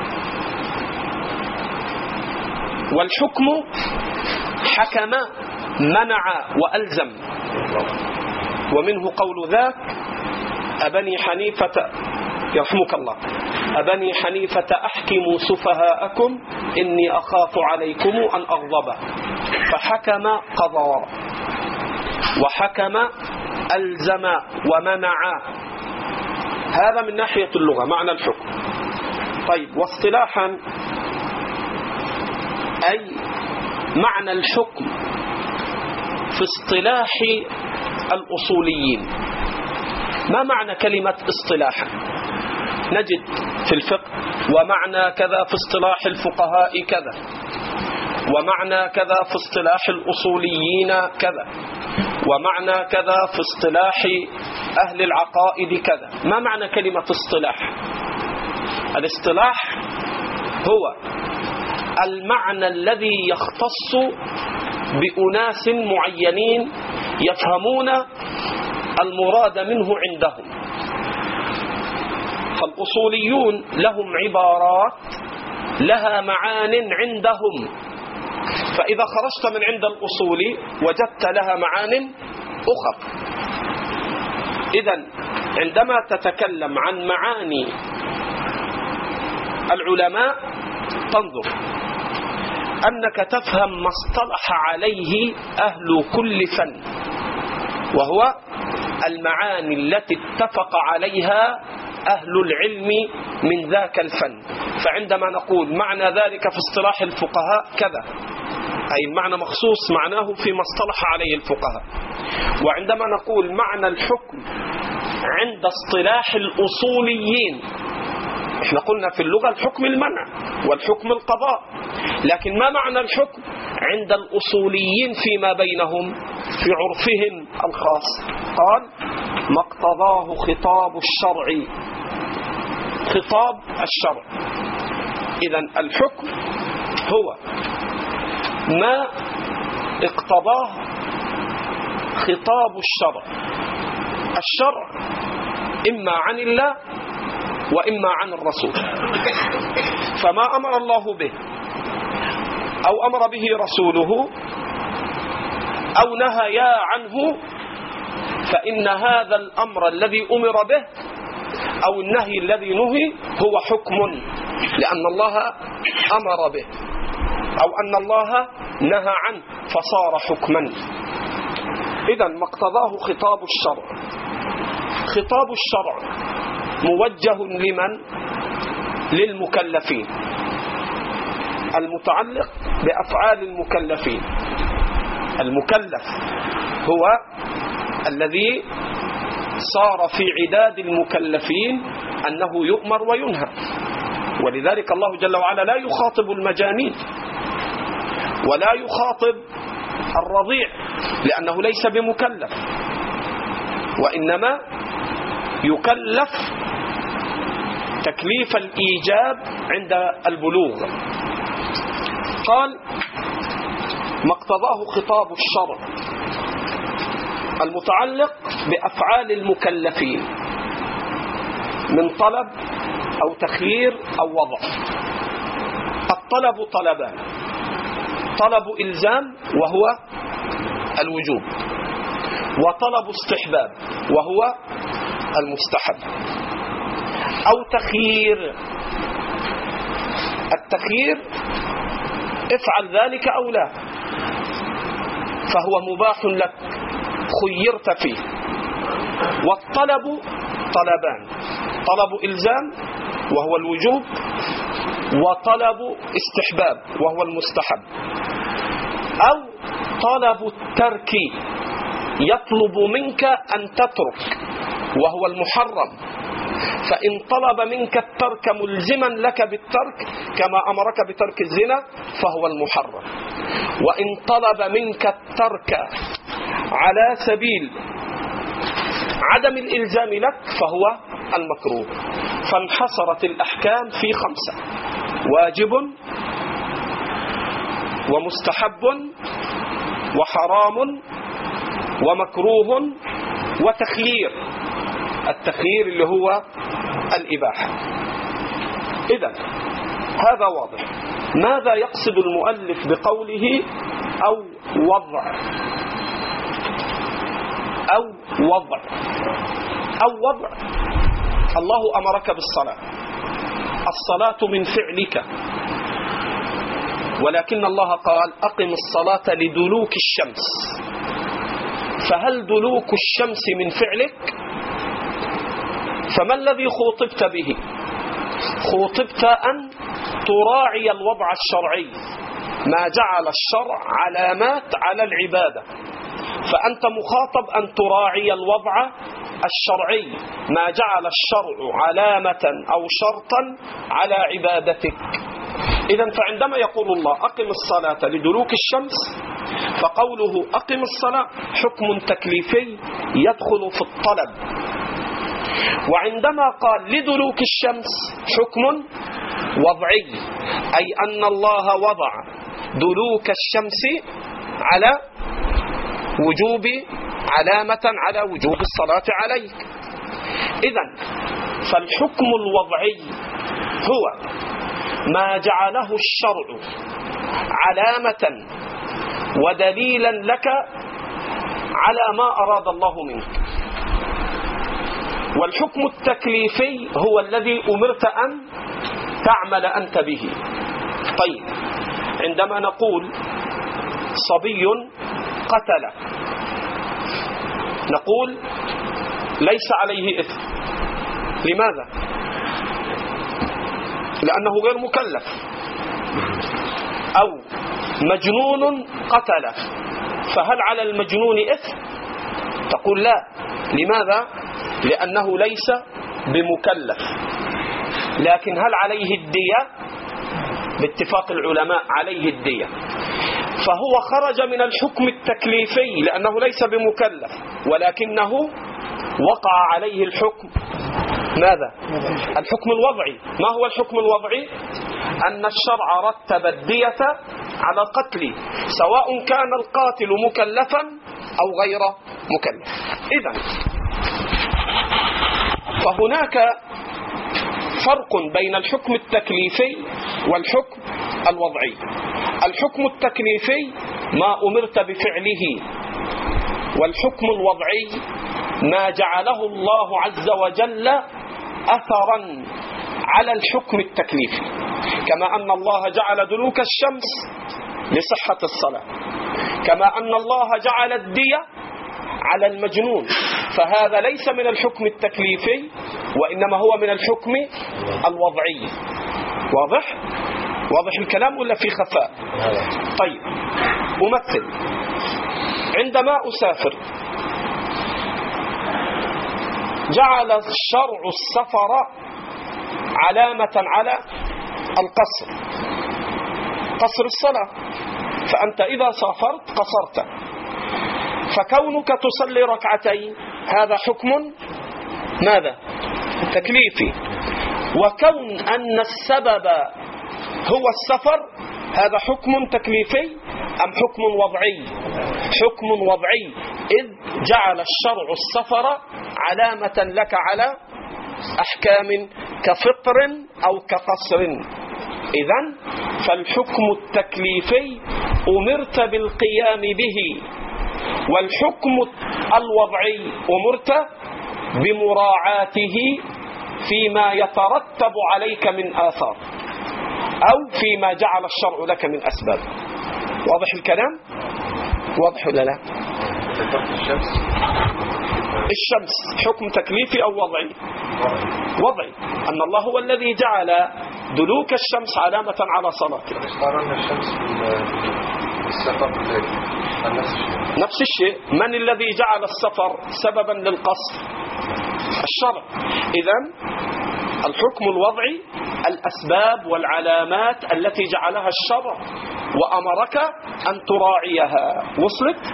والحكم حكم منع وألزم. ومنه قول ذاك: أبني حنيفة يرحمك الله أبني حنيفة أحكموا سفهاءكم إني أخاف عليكم أن أغضب. فحكم قضى، وحكم ألزم ومنع. هذا من ناحية اللغة معنى الحكم. طيب، واصطلاحا أي معنى الحكم في اصطلاح الأصوليين. ما معنى كلمة اصطلاحا؟ نجد في الفقه: ومعنى كذا في اصطلاح الفقهاء كذا، ومعنى كذا في اصطلاح الأصوليين كذا، ومعنى كذا في اصطلاح أهل العقائد كذا. ما معنى كلمة اصطلاح؟ الاصطلاح هو المعنى الذي يختص بأناس معينين يفهمون المراد منه عندهم. فالأصوليون لهم عبارات لها معان عندهم، فإذا خرجت من عند الأصول وجدت لها معان أخرى. إذن عندما تتكلم عن معاني العلماء تنظر أنك تفهم ما اصطلح عليه أهل كل فن، وهو المعاني التي اتفق عليها أهل العلم من ذاك الفن. فعندما نقول معنى ذلك في اصطلاح الفقهاء كذا، أي المعنى مخصوص معناه فيما اصطلح عليه الفقهاء. وعندما نقول معنى الحكم عند اصطلاح الأصوليين، احنا قلنا في اللغة الحكم المنع والحكم القضاء، لكن ما معنى الحكم عند الأصوليين فيما بينهم في عرفهم الخاص؟ قال ما اقتضاه خطاب الشرع، خطاب الشرع. إذن الحكم هو ما اقتضاه خطاب الشرع. الشرع إما عن الله وإما عن الرسول، فما أمر الله به أو أمر به رسوله أو نهى عنه، فإن هذا الأمر الذي أمر به أو النهي الذي نهي هو حكم، لأن الله أمر به أو أن الله نهى عنه فصار حكما. إذن ما اقتضاه خطاب الشرع. خطاب الشرع موجه لمن؟ للمكلفين، المتعلق بأفعال المكلفين. المكلف هو الذي صار في عداد المكلفين أنه يؤمر وينهى، ولذلك الله جل وعلا لا يخاطب المجانين ولا يخاطب الرضيع لأنه ليس بمكلف، وإنما يكلف تكليف الإيجاب عند البلوغ. قال ما اقتضاه خطاب الشرع المتعلق بأفعال المكلفين من طلب أو تخيير أو وضع. الطلب طلبان: طلب إلزام وهو الوجوب، وطلب استحباب وهو المستحب، أو تخيير. التخيير افعل ذلك أو لا، فهو مباح لك، خيرت فيه. والطلب طلبان: طلب إلزام وهو الوجوب، وطلب استحباب وهو المستحب، أو طلب الترك، يطلب منك أن تترك وهو المحرم. فإن طلب منك الترك ملزما لك بالترك كما أمرك بترك الزنا فهو المحرم، وإن طلب منك الترك على سبيل عدم الإلزام لك فهو المكروه. فانحصرت الأحكام في 5: واجب ومستحب وحرام ومكروه وتخيير. التخيير اللي هو الإباحة. إذن هذا واضح. ماذا يقصد المؤلف بقوله أو وضع؟ أو وضع أو وضع. الله أمرك بالصلاة، الصلاة من فعلك، ولكن الله قال أقم الصلاة لدلوك الشمس. فهل دلوك الشمس من فعلك؟ فما الذي خوطبت به؟ خوطبت أن تراعي الوضع الشرعي، ما جعل الشرع علامات على العبادة، فأنت مخاطب أن تراعي الوضع الشرعي، ما جعل الشرع علامة أو شرطا على عبادتك. إذن فعندما يقول الله أقم الصلاة لدلوك الشمس، فقوله أقم الصلاة حكم تكليفي يدخل في الطلب. وعندما قال لدلوك الشمس حكم وضعي، أي أن الله وضع دلوك الشمس على وجوب، علامة على وجوب الصلاة عليك. إذن فالحكم الوضعي هو ما جعله الشرع علامة ودليلا لك على ما أراد الله منك. والحكم التكليفي هو الذي أمرت أن تعمل أنت به. طيب، عندما نقول صبي قتل، نقول ليس عليه إثم. لماذا؟ لأنه غير مكلف. أو مجنون قتله، فهل على المجنون إثم؟ تقول لا. لماذا؟ لأنه ليس بمكلف. لكن هل عليه الدية؟ باتفاق العلماء عليه الدية. فهو خرج من الحكم التكليفي لأنه ليس بمكلف، ولكنه وقع عليه الحكم ماذا؟ الحكم الوضعي. ما هو الحكم الوضعي؟ أن الشرع رتب الدية على القتل سواء كان القاتل مكلفا أو غير مكلف. إذن فهناك فرق بين الحكم التكليفي والحكم الوضعي. الحكم التكليفي ما أمرت بفعله، والحكم الوضعي ما جعله الله عز وجل أثرا على الحكم التكليفي، كما أن الله جعل دلوك الشمس لصحة الصلاة، كما أن الله جعل الدية على المجنون، فهذا ليس من الحكم التكليفي وإنما هو من الحكم الوضعي. واضح؟ واضح الكلام ولا في خفاء؟ طيب، أمثل. عندما أسافر جعل الشرع السفر علامة على القصر، قصر الصلاة، فأنت إذا سافرت قصرت، فكونك تصلي ركعتين هذا حكم ماذا؟ تكليفي. وكون أن السبب هو السفر هذا حكم تكليفي أم حكم وضعي؟ حكم وضعي، إذ جعل الشرع السفر علامة لك على أحكام كفطر أو كقصر. إذن فالحكم التكليفي أمرت بالقيام به، والحكم الوضعي أمرت بمراعاته فيما يترتب عليك من آثار أو فيما جعل الشرع لك من أسباب. واضح الكلام؟ واضح ولا لا؟ الشمس حكم تكليفي أو وضعي؟ وضعي. أن الله هو الذي جعل دلوك الشمس علامة على صلاتك. نفس الشيء. من الذي جعل السفر سببا للقصر؟ الشرع. إذن الحكم الوضعي الأسباب والعلامات التي جعلها الشرع وأمرك أن تراعيها. وصلت؟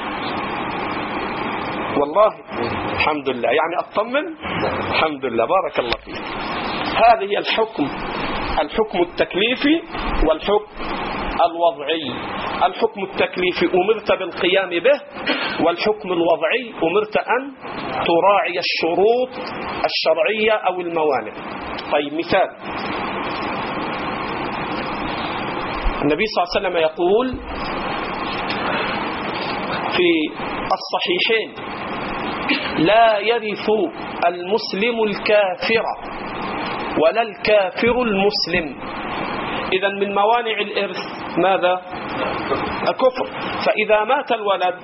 والله الحمد لله، يعني أطمن. الحمد لله، بارك الله فيك. هذه هي الحكم التكليفي والحكم الوضعي. الحكم التكليفي أمرت بالقيام به، والحكم الوضعي أمرت أن تراعي الشروط الشرعية أو الموانع. طيب، مثال. النبي صلى الله عليه وسلم يقول في الصحيحين: لا يرث المسلم الكافر ولا الكافر المسلم. إذن من موانع الإرث ماذا؟ الكفر. فإذا مات الولد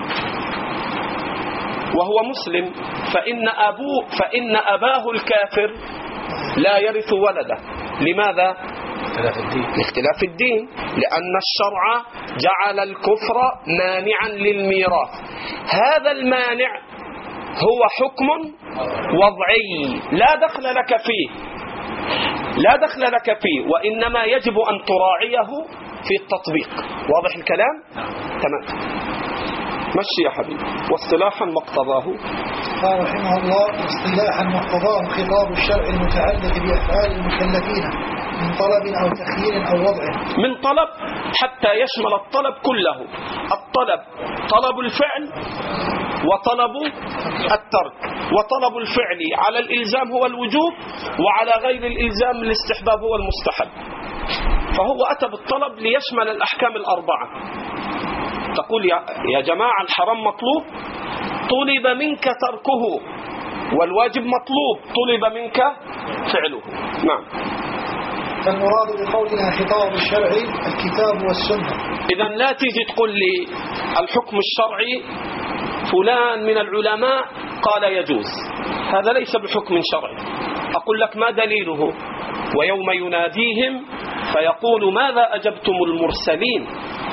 وهو مسلم فإن أباه الكافر لا يرث ولده. لماذا؟ لاختلاف الدين. لأن الشرع جعل الكفر مانعا للميراث. هذا المانع هو حكم وضعي لا دخل لك فيه، لا دخل لك فيه، وإنما يجب أن تراعيه في التطبيق. واضح الكلام؟ تمام. مشي يا حبيبي. واصطلاحا مقتضاه، قال رحمه الله: اصطلاحا مقتضاه خطاب الشرع المتعلق بأفعال المكلفين من طلب أو تخيير أو وضع. من طلب حتى يشمل الطلب كله. الطلب طلب الفعل وطلب الترك، وطلب الفعل على الإلزام هو الوجوب، وعلى غير الإلزام الاستحباب هو المستحب. فهو أتى بالطلب ليشمل الأحكام الأربعة. تقول يا جماعة الحرام مطلوب، طلب منك تركه، والواجب مطلوب، طلب منك فعله. نعم. فالمراد بقولنا خطاب الشرعي الكتاب والسنة. إذن لا تيجي تقول لي الحكم الشرعي فلان من العلماء قال يجوز، هذا ليس بحكم شرعي. أقول لك ما دليله؟ ويوم يناديهم فيقول: ماذا أجبتم المرسلين؟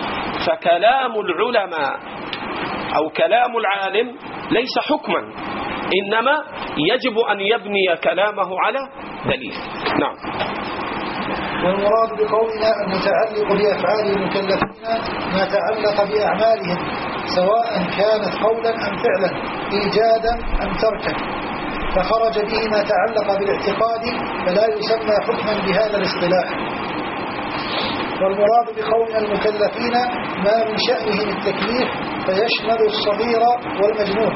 فكلام العلماء أو كلام العالم ليس حكما، إنما يجب أن يبني كلامه على دليل. نعم. والمراد بقولنا المتعلق بأفعال المكلفين ما تعلق بأعمالهم سواء كانت قولا أم فعلا، إيجادا أم تركا، فخرج به ما تعلق بالاعتقاد فلا يسمى حكما بهذا الاصطلاح. والمراد بقولنا المكلفين ما من شأنهم التكليف فيشمل الصغير والمجنون.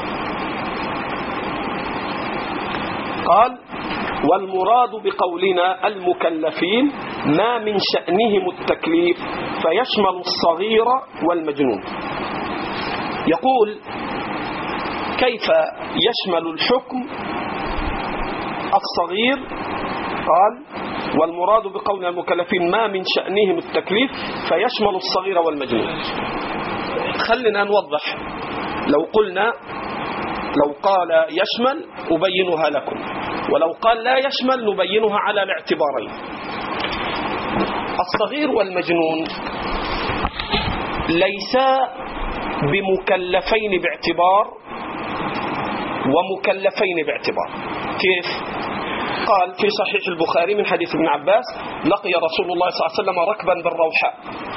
قال: والمراد بقولنا المكلفين ما من شأنهم التكليف فيشمل الصغير والمجنون. يقول: كيف يشمل الحكم الصغير؟ قال: والمراد بقولنا المكلفين ما من شأنهم التكليف فيشمل الصغير والمجنون. خلنا نوضح. لو قال يشمل أبينها لكم، ولو قال لا يشمل نبينها على الاعتبارين. الصغير والمجنون ليسا بمكلفين باعتبار ومكلفين باعتبار. كيف؟ قال في صحيح البخاري من حديث ابن عباس: لقي رسول الله صلى الله عليه وسلم ركبا بالروحاء،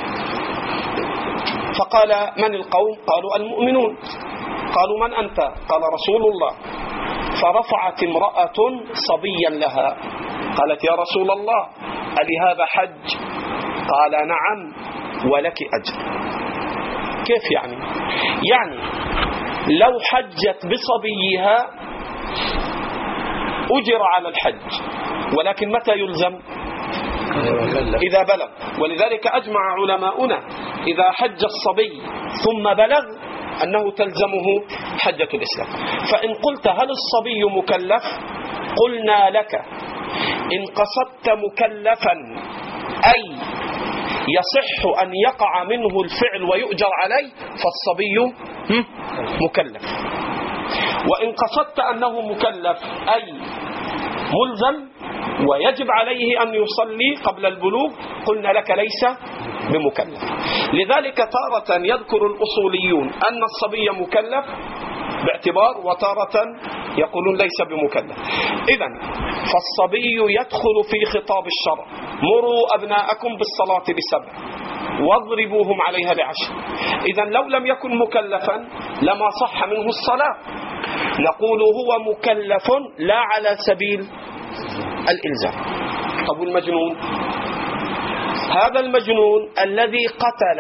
فقال: من القوم؟ قالوا: المؤمنون. قالوا: من أنت؟ قال: رسول الله. فرفعت امرأة صبيا لها قالت: يا رسول الله ألهذا حج؟ قال: نعم ولك أجر. كيف يعني؟ يعني لو حجت بصبيها أجر على الحج، ولكن متى يلزم؟ إذا بلغ. ولذلك أجمع علماؤنا إذا حج الصبي ثم بلغ أنه تلزمه حجة الإسلام. فإن قلت: هل الصبي مكلف؟ قلنا لك: إن قصدت مكلفا أي يصح أن يقع منه الفعل ويؤجر عليه فالصبي مكلف. وإن قصدت أنه مكلف أي ملزم ويجب عليه أن يصلي قبل البلوغ، قلنا لك ليس بمكلف. لذلك تارة يذكر الأصوليون أن الصبي مكلف باعتبار، وتارة يقولون ليس بمكلف. إذن فالصبي يدخل في خطاب الشرع: مروا أبناءكم بالصلاة ب7 واضربوهم عليها ب10. إذن لو لم يكن مكلفا لما صح منه الصلاة. نقول هو مكلف لا على سبيل الإلزام. طب المجنون؟ هذا المجنون الذي قتل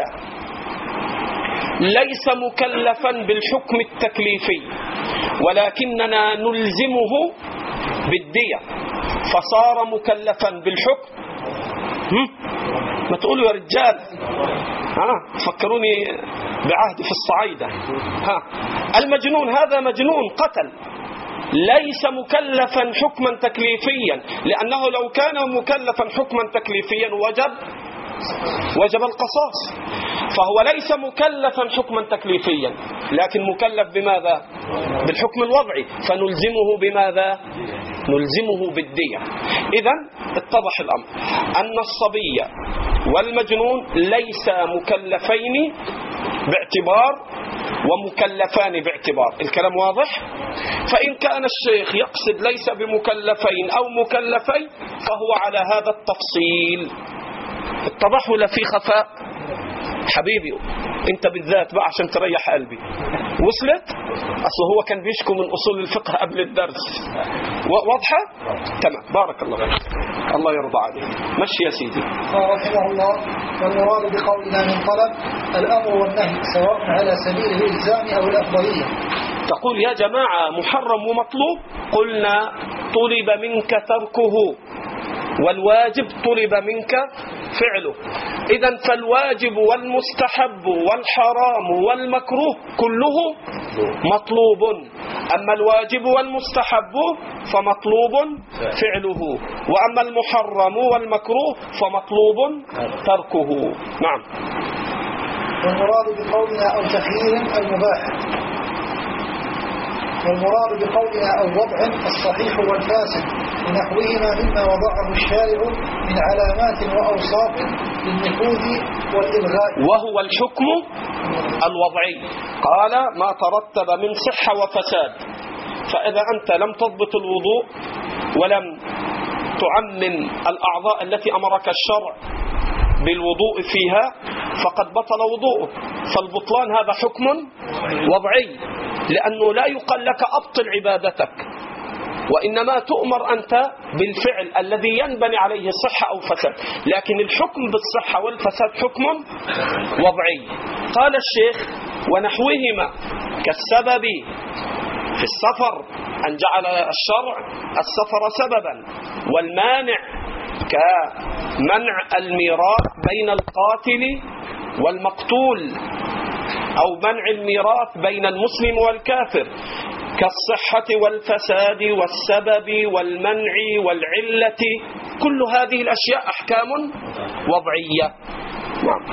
ليس مكلفا بالحكم التكليفي، ولكننا نلزمه بالدية فصار مكلفا بالحكم. ما تقولوا يا رجال، فكروني بعهد في الصعيدة. المجنون هذا مجنون قتل ليس مكلفا حكما تكليفيا، لأنه لو كان مكلفا حكما تكليفيا وجب القصاص، فهو ليس مكلفا حكما تكليفيا لكن مكلف بماذا؟ بالحكم الوضعي، فنلزمه بماذا؟ نلزمه بالدية. إذن اتضح الأمر أن الصبي والمجنون ليس مكلفين باعتبار ومكلفان باعتبار. الكلام واضح؟ فإن كان الشيخ يقصد ليس بمكلفين أو مكلفين فهو على هذا التفصيل. اتضح ولا في خفاء؟ حبيبي انت بالذات بقى عشان تريح قلبي. وصلت؟ اصل هو كان بيشكو من اصول الفقه قبل الدرس. واضحه؟ تمام. بارك الله فيك. الله يرضى عليك. مشي يا سيدي. رحمه الله: والمراد بقولنا من طلب الامر والنهي سواء على سبيل الالزام او الافضليه. تقول يا جماعه محرم ومطلوب، قلنا طلب منك تركه والواجب طلب منك فعله. إذن فالواجب والمستحب والحرام والمكروه كله مطلوب، أما الواجب والمستحب فمطلوب فعله، وأما المحرم والمكروه فمطلوب تركه. نعم. والمراد بقولنا أو تخيير المباح. والمراد بقولنا أو وضع الصحيح والفاسد ونحوهما مما وضعه الشارع من علامات وأوصاف للنفوذ والإلغاء، وهو الحكم الوضعي. قال ما ترتب من صحة وفساد. فإذا أنت لم تضبط الوضوء ولم تعمم الأعضاء التي أمرك الشرع بالوضوء فيها فقد بطل وضوءه. فالبطلان هذا حكم وضعي، لأنه لا يقال لك أبطل عبادتك، وإنما تؤمر أنت بالفعل الذي ينبني عليه صحة أو فساد. لكن الحكم بالصحة والفساد حكم وضعي. قال الشيخ ونحوهما كالسبب في السفر أن جعل الشرع السفر سببا، والمانع كمنع الميراث بين القاتل والمقتول أو منع الميراث بين المسلم والكافر، كالصحة والفساد والسبب والمنع والعلة. كل هذه الأشياء أحكام وضعية. نعم.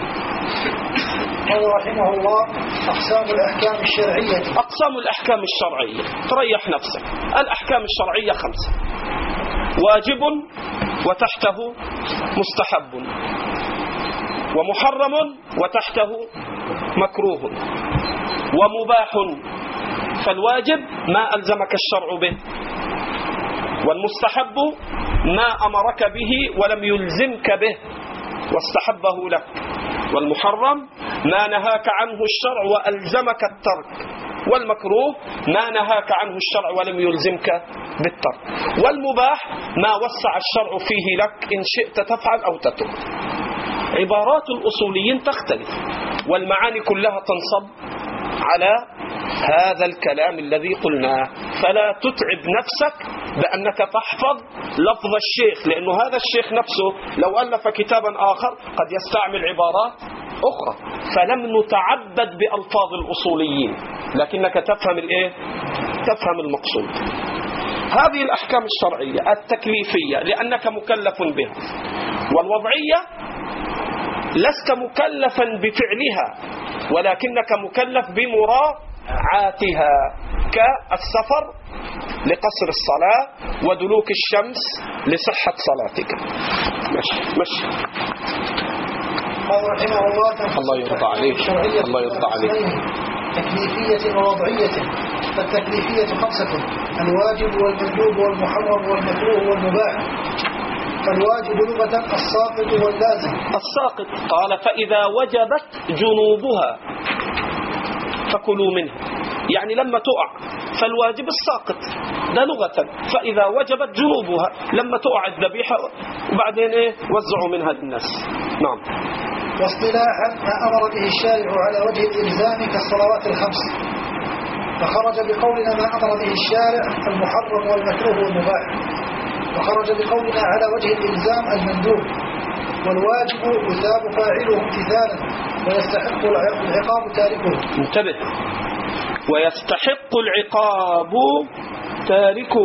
قال رحمه الله أقسام الأحكام الشرعية. أقسام الأحكام الشرعية تريح نفسك. الأحكام الشرعية 5: واجب وتحته مستحب، ومحرم وتحته مكروه، ومباح. فالواجب ما ألزمك الشرع به، والمستحب ما أمرك به ولم يلزمك به واستحبه لك، والمحرم ما نهاك عنه الشرع وألزمك الترك، والمكروه ما نهاك عنه الشرع ولم يلزمك بالترك، والمباح ما وسع الشرع فيه لك إن شئت تفعل أو تترك. عبارات الأصوليين تختلف، والمعاني كلها تنصب على هذا الكلام الذي قلناه. فلا تتعب نفسك بأنك تحفظ لفظ الشيخ، لأنه هذا الشيخ نفسه لو ألف كتابا آخر قد يستعمل عبارات أخرى، فلم نتعبد بألفاظ الأصوليين، لكنك تفهم الإيه؟ تفهم المقصود. هذه الأحكام الشرعية التكليفية لأنك مكلف بها، والوضعية لست مكلفا بفعلها ولكنك مكلف بمراعاتها، كالسفر لقصر الصلاة ودلوك الشمس لصحة صلاتك. مشي. قال رحمه الله يرضى عليك. الله يرضى عليك. تكليفية ووضعية. فالتكليفية 5: الواجب والمندوب والمحرم والمكروه والمباح. فالواجب لغة الساقط واللازم. الساقط قال فإذا وجبت جنوبها فكلوا منها، يعني لما تقع فالواجب الساقط ده لغة. فإذا وجبت جنوبها لما تقع الذبيحة وبعدين وزعوا منها للناس. نعم. واصطلاحا ما أمر به الشارع على وجه الإلزام كالصلوات ال5، فخرج بقولنا ما أمر به الشارع المحرم والمكروه والمباح، وخرج بقولنا على وجه الإلزام المندوب. والواجب يثاب فاعله امتثالا ويستحق العقاب تاركه. انتبه، ويستحق العقاب تاركه،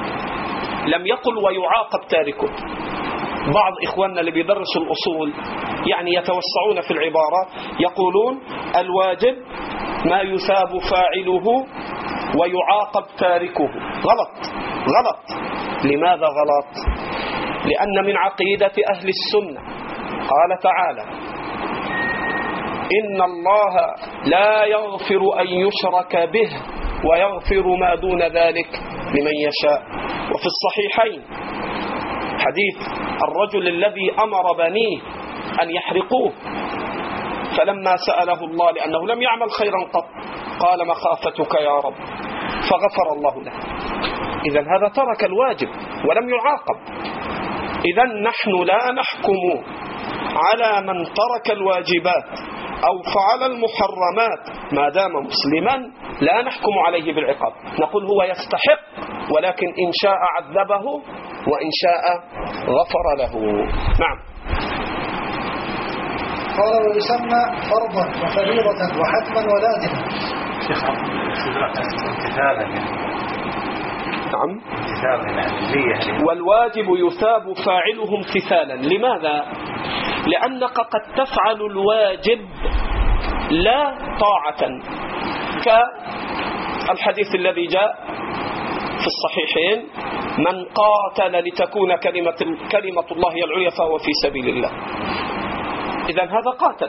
لم يقل ويعاقب تاركه. بعض إخواننا اللي بيدرسوا الأصول يعني يتوسعون في العبارة، يقولون الواجب ما يثاب فاعله ويعاقب تاركه. غلط. لماذا غلط؟ لأن من عقيدة أهل السنة قال تعالى إن الله لا يغفر أن يشرك به ويغفر ما دون ذلك لمن يشاء. وفي الصحيحين حديث الرجل الذي أمر بنيه أن يحرقوه، فلما سأله الله لأنه لم يعمل خيرا قط قال مخافتك يا رب فغفر الله له. إذن هذا ترك الواجب ولم يعاقب. إذن نحن لا نحكم على من ترك الواجبات أو فعل المحرمات ما دام مسلما، لا نحكم عليه بالعقاب، نقول هو يستحق، ولكن إن شاء عذبه وإن شاء غفر له. نعم. قال ويسمى فرضا وفريضة وحتما ولازما. نعم. والواجب يثاب فاعله امتثالا. لماذا؟ لأنك قد تفعل الواجب لا طاعة، الحديث الذي جاء في الصحيحين: من قاتل لتكون كلمة الله هي العليا فهو في سبيل الله. إذن هذا قاتل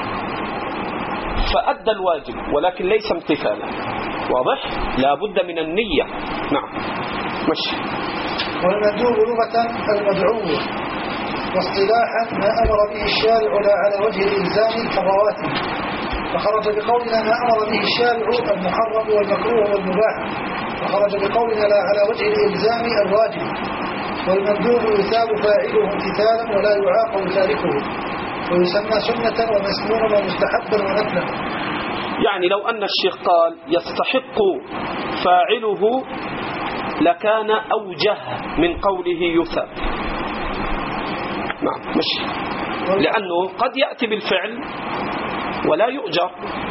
فأدى الواجب ولكن ليس امتثالا. واضح؟ لا بد من النية. نعم مشي. والمندوب لغة المدعو، واصطلاحا ما أمر به الشارع لا على وجه الإلزام كالرواتب، فخرج بقولنا ما أمر به الشارع المحرم والمكروه والمباح، فخرج بقولنا لا على وجه الإلزام الواجب. والمندوب يثاب فاعله امتثالا ولا يعاقب تاركه، ويسمى سنة ومسنونا ومستحبا ونفلا. يعني لو أن الشيخ قال يستحق فاعله لكان أوجه من قوله يثاب. نعم مشي، لأنه قد يأتي بالفعل ولا يؤجر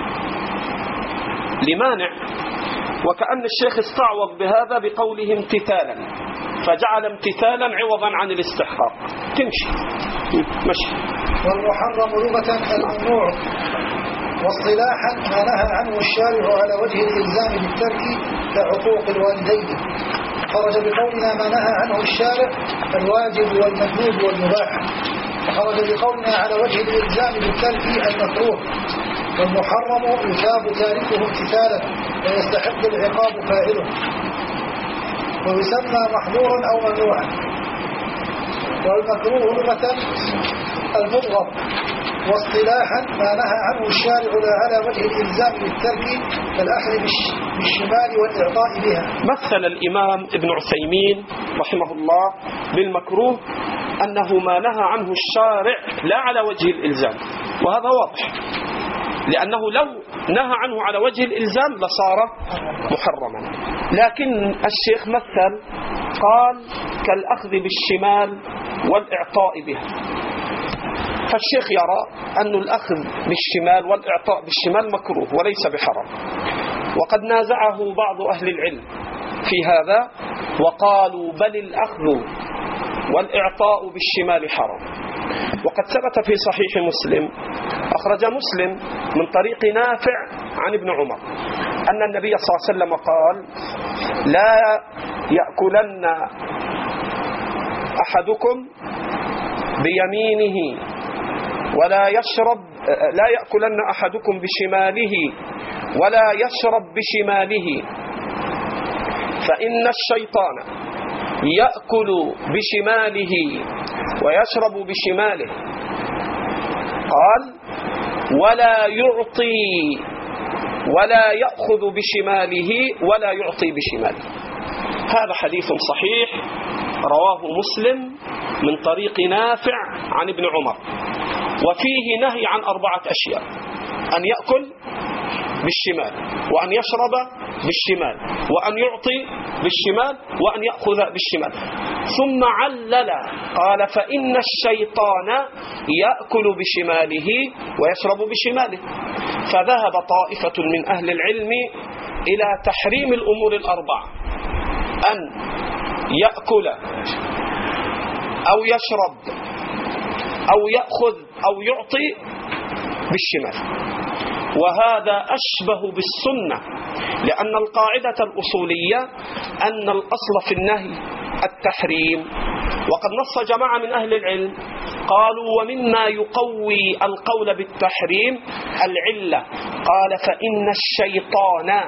لمانع، وكأن الشيخ استعوض بهذا بقوله امتثالا، فجعل امتثالا عوضا عن الاستحقاق. تمشي مشي. والمحرم لغة الممنوع، واصطلاحا ما نهى عنه الشارع على وجه الإلزام بالترك كعقوق الوالدين، خرج بقولنا ما نهى عنه الشارع الواجب والمندوب والمباح، فخرج بقولنا على وجه الإلزام بالترك المكروه. والمحرم يثاب تاركه امتثالا ويستحق العقاب فاعله، ويسمى محظورا أو ممنوعا. والمكروه لغة المبغض، واصطلاحا ما نهى عنه الشارع لا على وجه الإلزام بالترك كالأخذ بالشمال والإعطاء بها. مثل الإمام ابن عثيمين رحمه الله بالمكروه أنه ما نهى عنه الشارع لا على وجه الإلزام، وهذا واضح، لأنه لو نهى عنه على وجه الإلزام لصار محرما. لكن الشيخ مثل قال كالأخذ بالشمال والإعطاء بها، فالشيخ يرى أن الأخذ بالشمال والإعطاء بالشمال مكروه وليس بحرام، وقد نازعه بعض أهل العلم في هذا وقالوا بل الأخذ والإعطاء بالشمال حرام. وقد ثبت في صحيح مسلم، أخرج مسلم من طريق نافع عن ابن عمر أن النبي صلى الله عليه وسلم قال: لا يأكلن أحدكم بيمينه لا يأكلن أحدكم بشماله ولا يشرب بشماله، فإن الشيطان يأكل بشماله ويشرب بشماله. قال: ولا يعطي ولا يأخذ بشماله ولا يعطي بشماله. هذا حديث صحيح رواه مسلم من طريق نافع عن ابن عمر، وفيه نهي عن 4 أشياء: أن يأكل بالشمال، وأن يشرب بالشمال، وأن يعطي بالشمال، وأن يأخذ بالشمال. ثم علل قال: فإن الشيطان يأكل بشماله ويشرب بشماله. فذهب طائفة من أهل العلم إلى تحريم الأمور ال4: أن يأكل أو يشرب أو يأخذ أو يعطي بالشمال. وهذا أشبه بالسنة، لأن القاعدة الأصولية أن الأصل في النهي التحريم. وقد نص جماعة من أهل العلم قالوا: ومما يقوي القول بالتحريم العلة. قال: فإن الشيطان،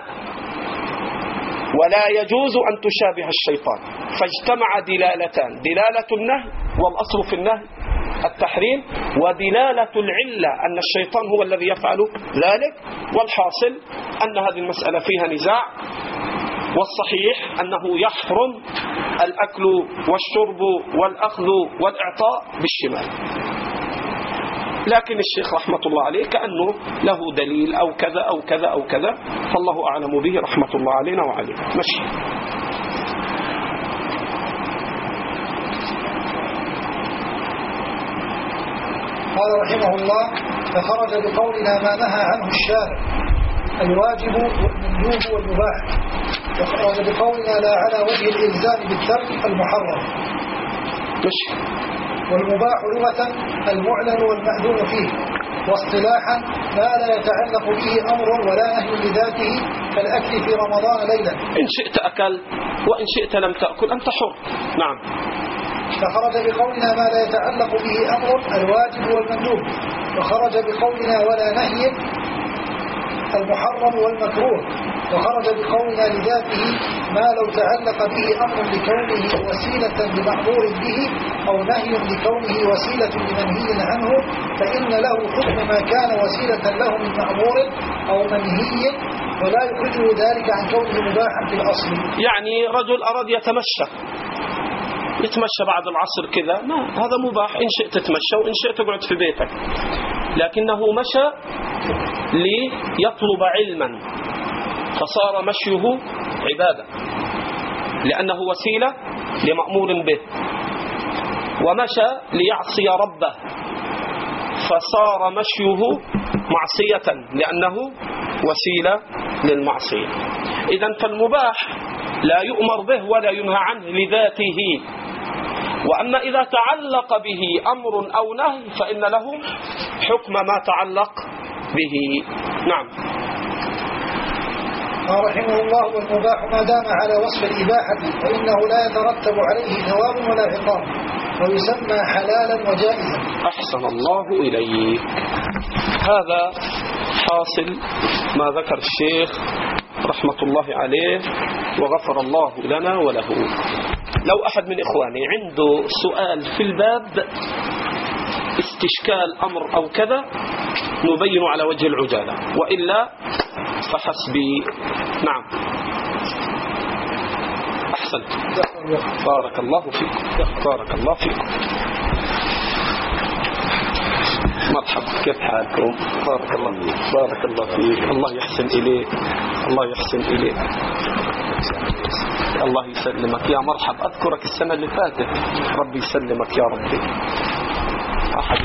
ولا يجوز أن تشابه الشيطان. فاجتمع دلالتان: دلالة النهي والأصل في النهي التحريم، ودلالة العلة أن الشيطان هو الذي يفعل ذلك. والحاصل أن هذه المسألة فيها نزاع، والصحيح أنه يحرم الأكل والشرب والأخذ والإعطاء بالشمال. لكن الشيخ رحمة الله عليه كأنه له دليل أو كذا أو كذا أو كذا، فالله أعلم به رحمة الله علينا وعليه. مشي. قال رحمه الله: فخرج بقولنا ما نهى عنه الشارع الواجب والمندوب والمباح، وخرج بقولنا لا على وجه الإلزام بالترك المحرم. والمباح لغة المعلن والمأذون فيه، واصطلاحا ما لا يتعلق به أمر ولا نهي لذاته كالأكل في رمضان ليلا. إن شئت أكل وإن شئت لم تأكل أنت حر. نعم. فخرج بقولنا ما لا يتعلق به أمر الواجب والمندوب، وخرج بقولنا ولا نهي المحرم والمكروه، وخرج بقولنا لذاته ما لو تعلق به أمر لكونه وسيلة لمأمور به أو نهي لكونه وسيلة لمنهي عنه فإن له حكم ما كان وسيلة له من مأمور أو منهي ولا يخرجه ذلك عن كونه مباحا في الأصل. يعني رجل أراد يتمشى بعد العصر كذا، ما هذا مباح، إن شئت تتمشى وإن شئت تقعد في بيتك، لكنه مشى ليطلب علما فصار مشيه عبادة لأنه وسيلة لمأمور به، ومشى ليعصي ربه فصار مشيه معصية لأنه وسيلة للمعصية. إذن فالمباح لا يؤمر به ولا ينهى عنه لذاته، وأما إذا تعلق به أمر أو نهي فإن له حكم ما تعلق به. نعم. رحمه الله والمباح ما دام على وصف الإباحة فإنه لا يترتب عليه ثواب ولا عقاب ويسمى حلالا وجائزا. أحسن الله إليك. هذا حاصل ما ذكر الشيخ رحمة الله عليه وغفر الله لنا وله. لو أحد من إخواني عنده سؤال في الباب استشكال أمر أو كذا نبين على وجه العجالة، وإلا فحسبي. نعم. أحسنت. بارك الله فيك. بارك الله فيك. مرحبا، كيف حالكم؟ بارك الله فيك. بارك الله فيك. الله يحسن إليك. الله يحسن إليك. الله يسلمك. يا مرحب، أذكرك السنة اللي فاتت. ربي يسلمك يا ربي. أحد